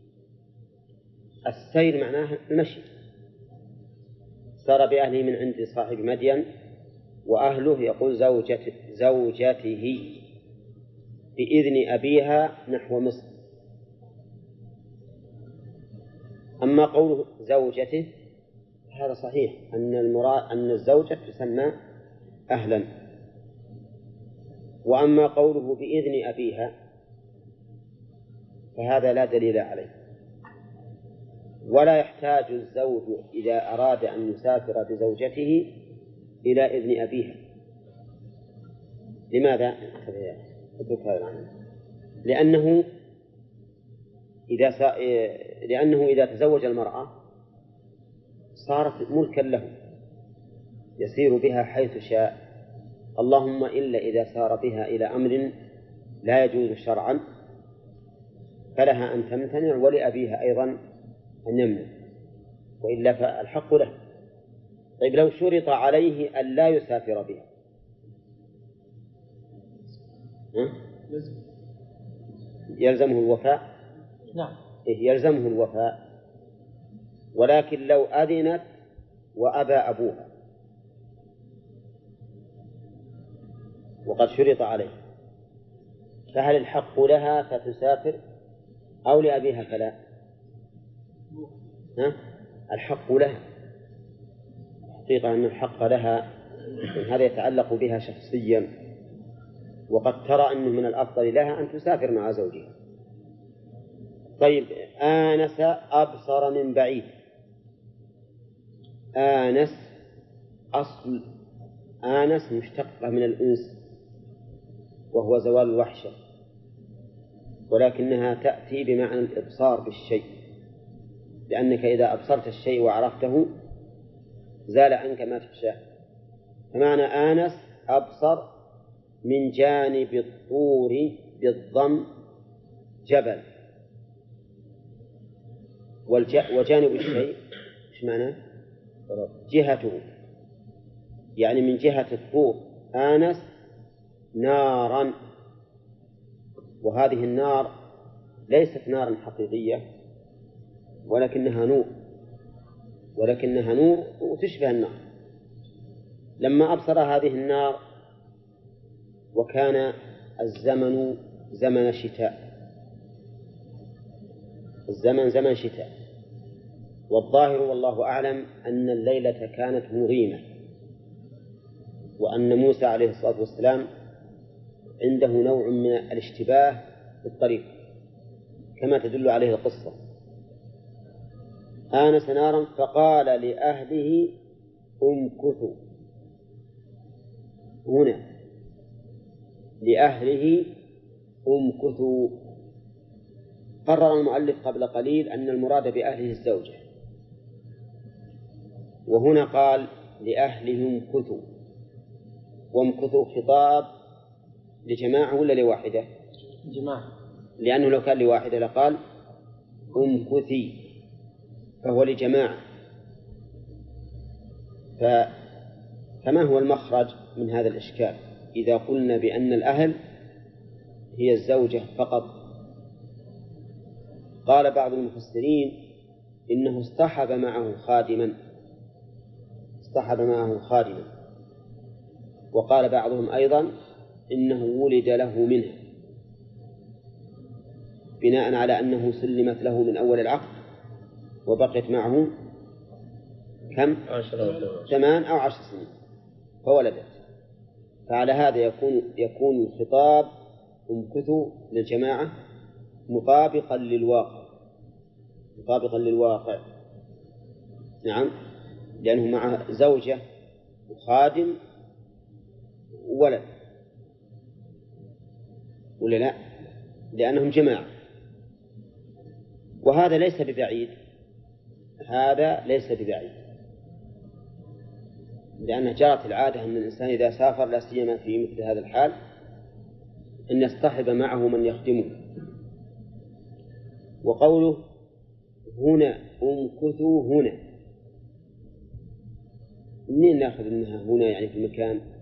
السير معناه المشي. سار بأهله من عند صاحب مدين، وأهله يقول زوجته بإذن أبيها نحو مصر. أما قوله زوجته هذا صحيح أن الزوجة تسمى أهلا. وأما قوله بإذن أبيها فهذا لا دليل عليه، ولا يحتاج الزوج إذا أراد أن يسافر بزوجته إلى إذن أبيها. لماذا؟ اترك هذا العمل. لأنه إذا تزوج المرأة صارت ملكا له، يسير بها حيث شاء، اللهم إلا إذا سار بها إلى أمر لا يجوز شرعا فلها أن تمتنع، ولأبيها أيضا أن يمنع، وإلا فالحق له. طيب لو شرط عليه أن لا يسافر بها يلزمه الوفاء؟ نعم، يلزمه الوفاء، ولكن لو أذنت وأبى أبوها وقد شرط عليه فهل الحق لها فتسافر أو لأبيها فلا؟ الحق لها، حقيقة أن الحق لها، هذا يتعلق بها شخصيا، وقد ترى أنه من الأفضل لها أن تسافر مع زوجها. طيب آنس أبصر من بعيد. آنس أصل آنس مشتقة من الأنس وهو زوال الوحشة، ولكنها تأتي بمعنى الإبصار بالشيء، لأنك إذا أبصرت الشيء وعرفته زال عنك ما تخشاه. فمعنى آنس أبصر من جانب الطور بالضم جبل، وجانب الشيء إيش معناه؟ جهته، يعني من جهة الطور آنس نارا، وهذه النار ليست نارا حقيقية ولكنها نور وتشبه النار. لما أبصر هذه النار وكان الزمن زمن شتاء، زمن شتاء، والظاهر والله أعلم أن الليلة كانت مظلمة، وأن موسى عليه الصلاة والسلام عنده نوع من الاشتباه في الطريق كما تدل عليه القصة. آنس نارا فقال لأهله امكثوا، هنا لأهله امكثوا. قرر المؤلف قبل قليل أن المراد بأهله الزوجة، وهنا قال لأهله امكثوا، وامكثوا خطاب لجماعة ولا لواحدة؟ جماعة، لأنه لو كان لواحدة لقال امكثي، فهو لجماعة. فما هو المخرج من هذا الإشكال إذا قلنا بأن الأهل هي الزوجة فقط؟ قال بعض المفسرين إنه اصطحب معه خادما، وقال بعضهم أيضا إنه ولد له منها، بناء على أنه سلمت له من أول العقد وبقيت معه كم؟ 8 أو 10 سنين فولدت. فعلى هذا يكون الخطاب امكثوا للجماعة مطابقا للواقع. نعم، لأنه مع زوجة وخادم وولد، ولا لا؟ لأنهم جماعة. وهذا ليس ببعيد، لأن جرت العادة أن الإنسان إذا سافر لا سيما في مثل هذا الحال أن يصطحب معه من يخدمه. وقوله هنا امكثوا، هنا منين نأخذ منها هنا يعني في المكان؟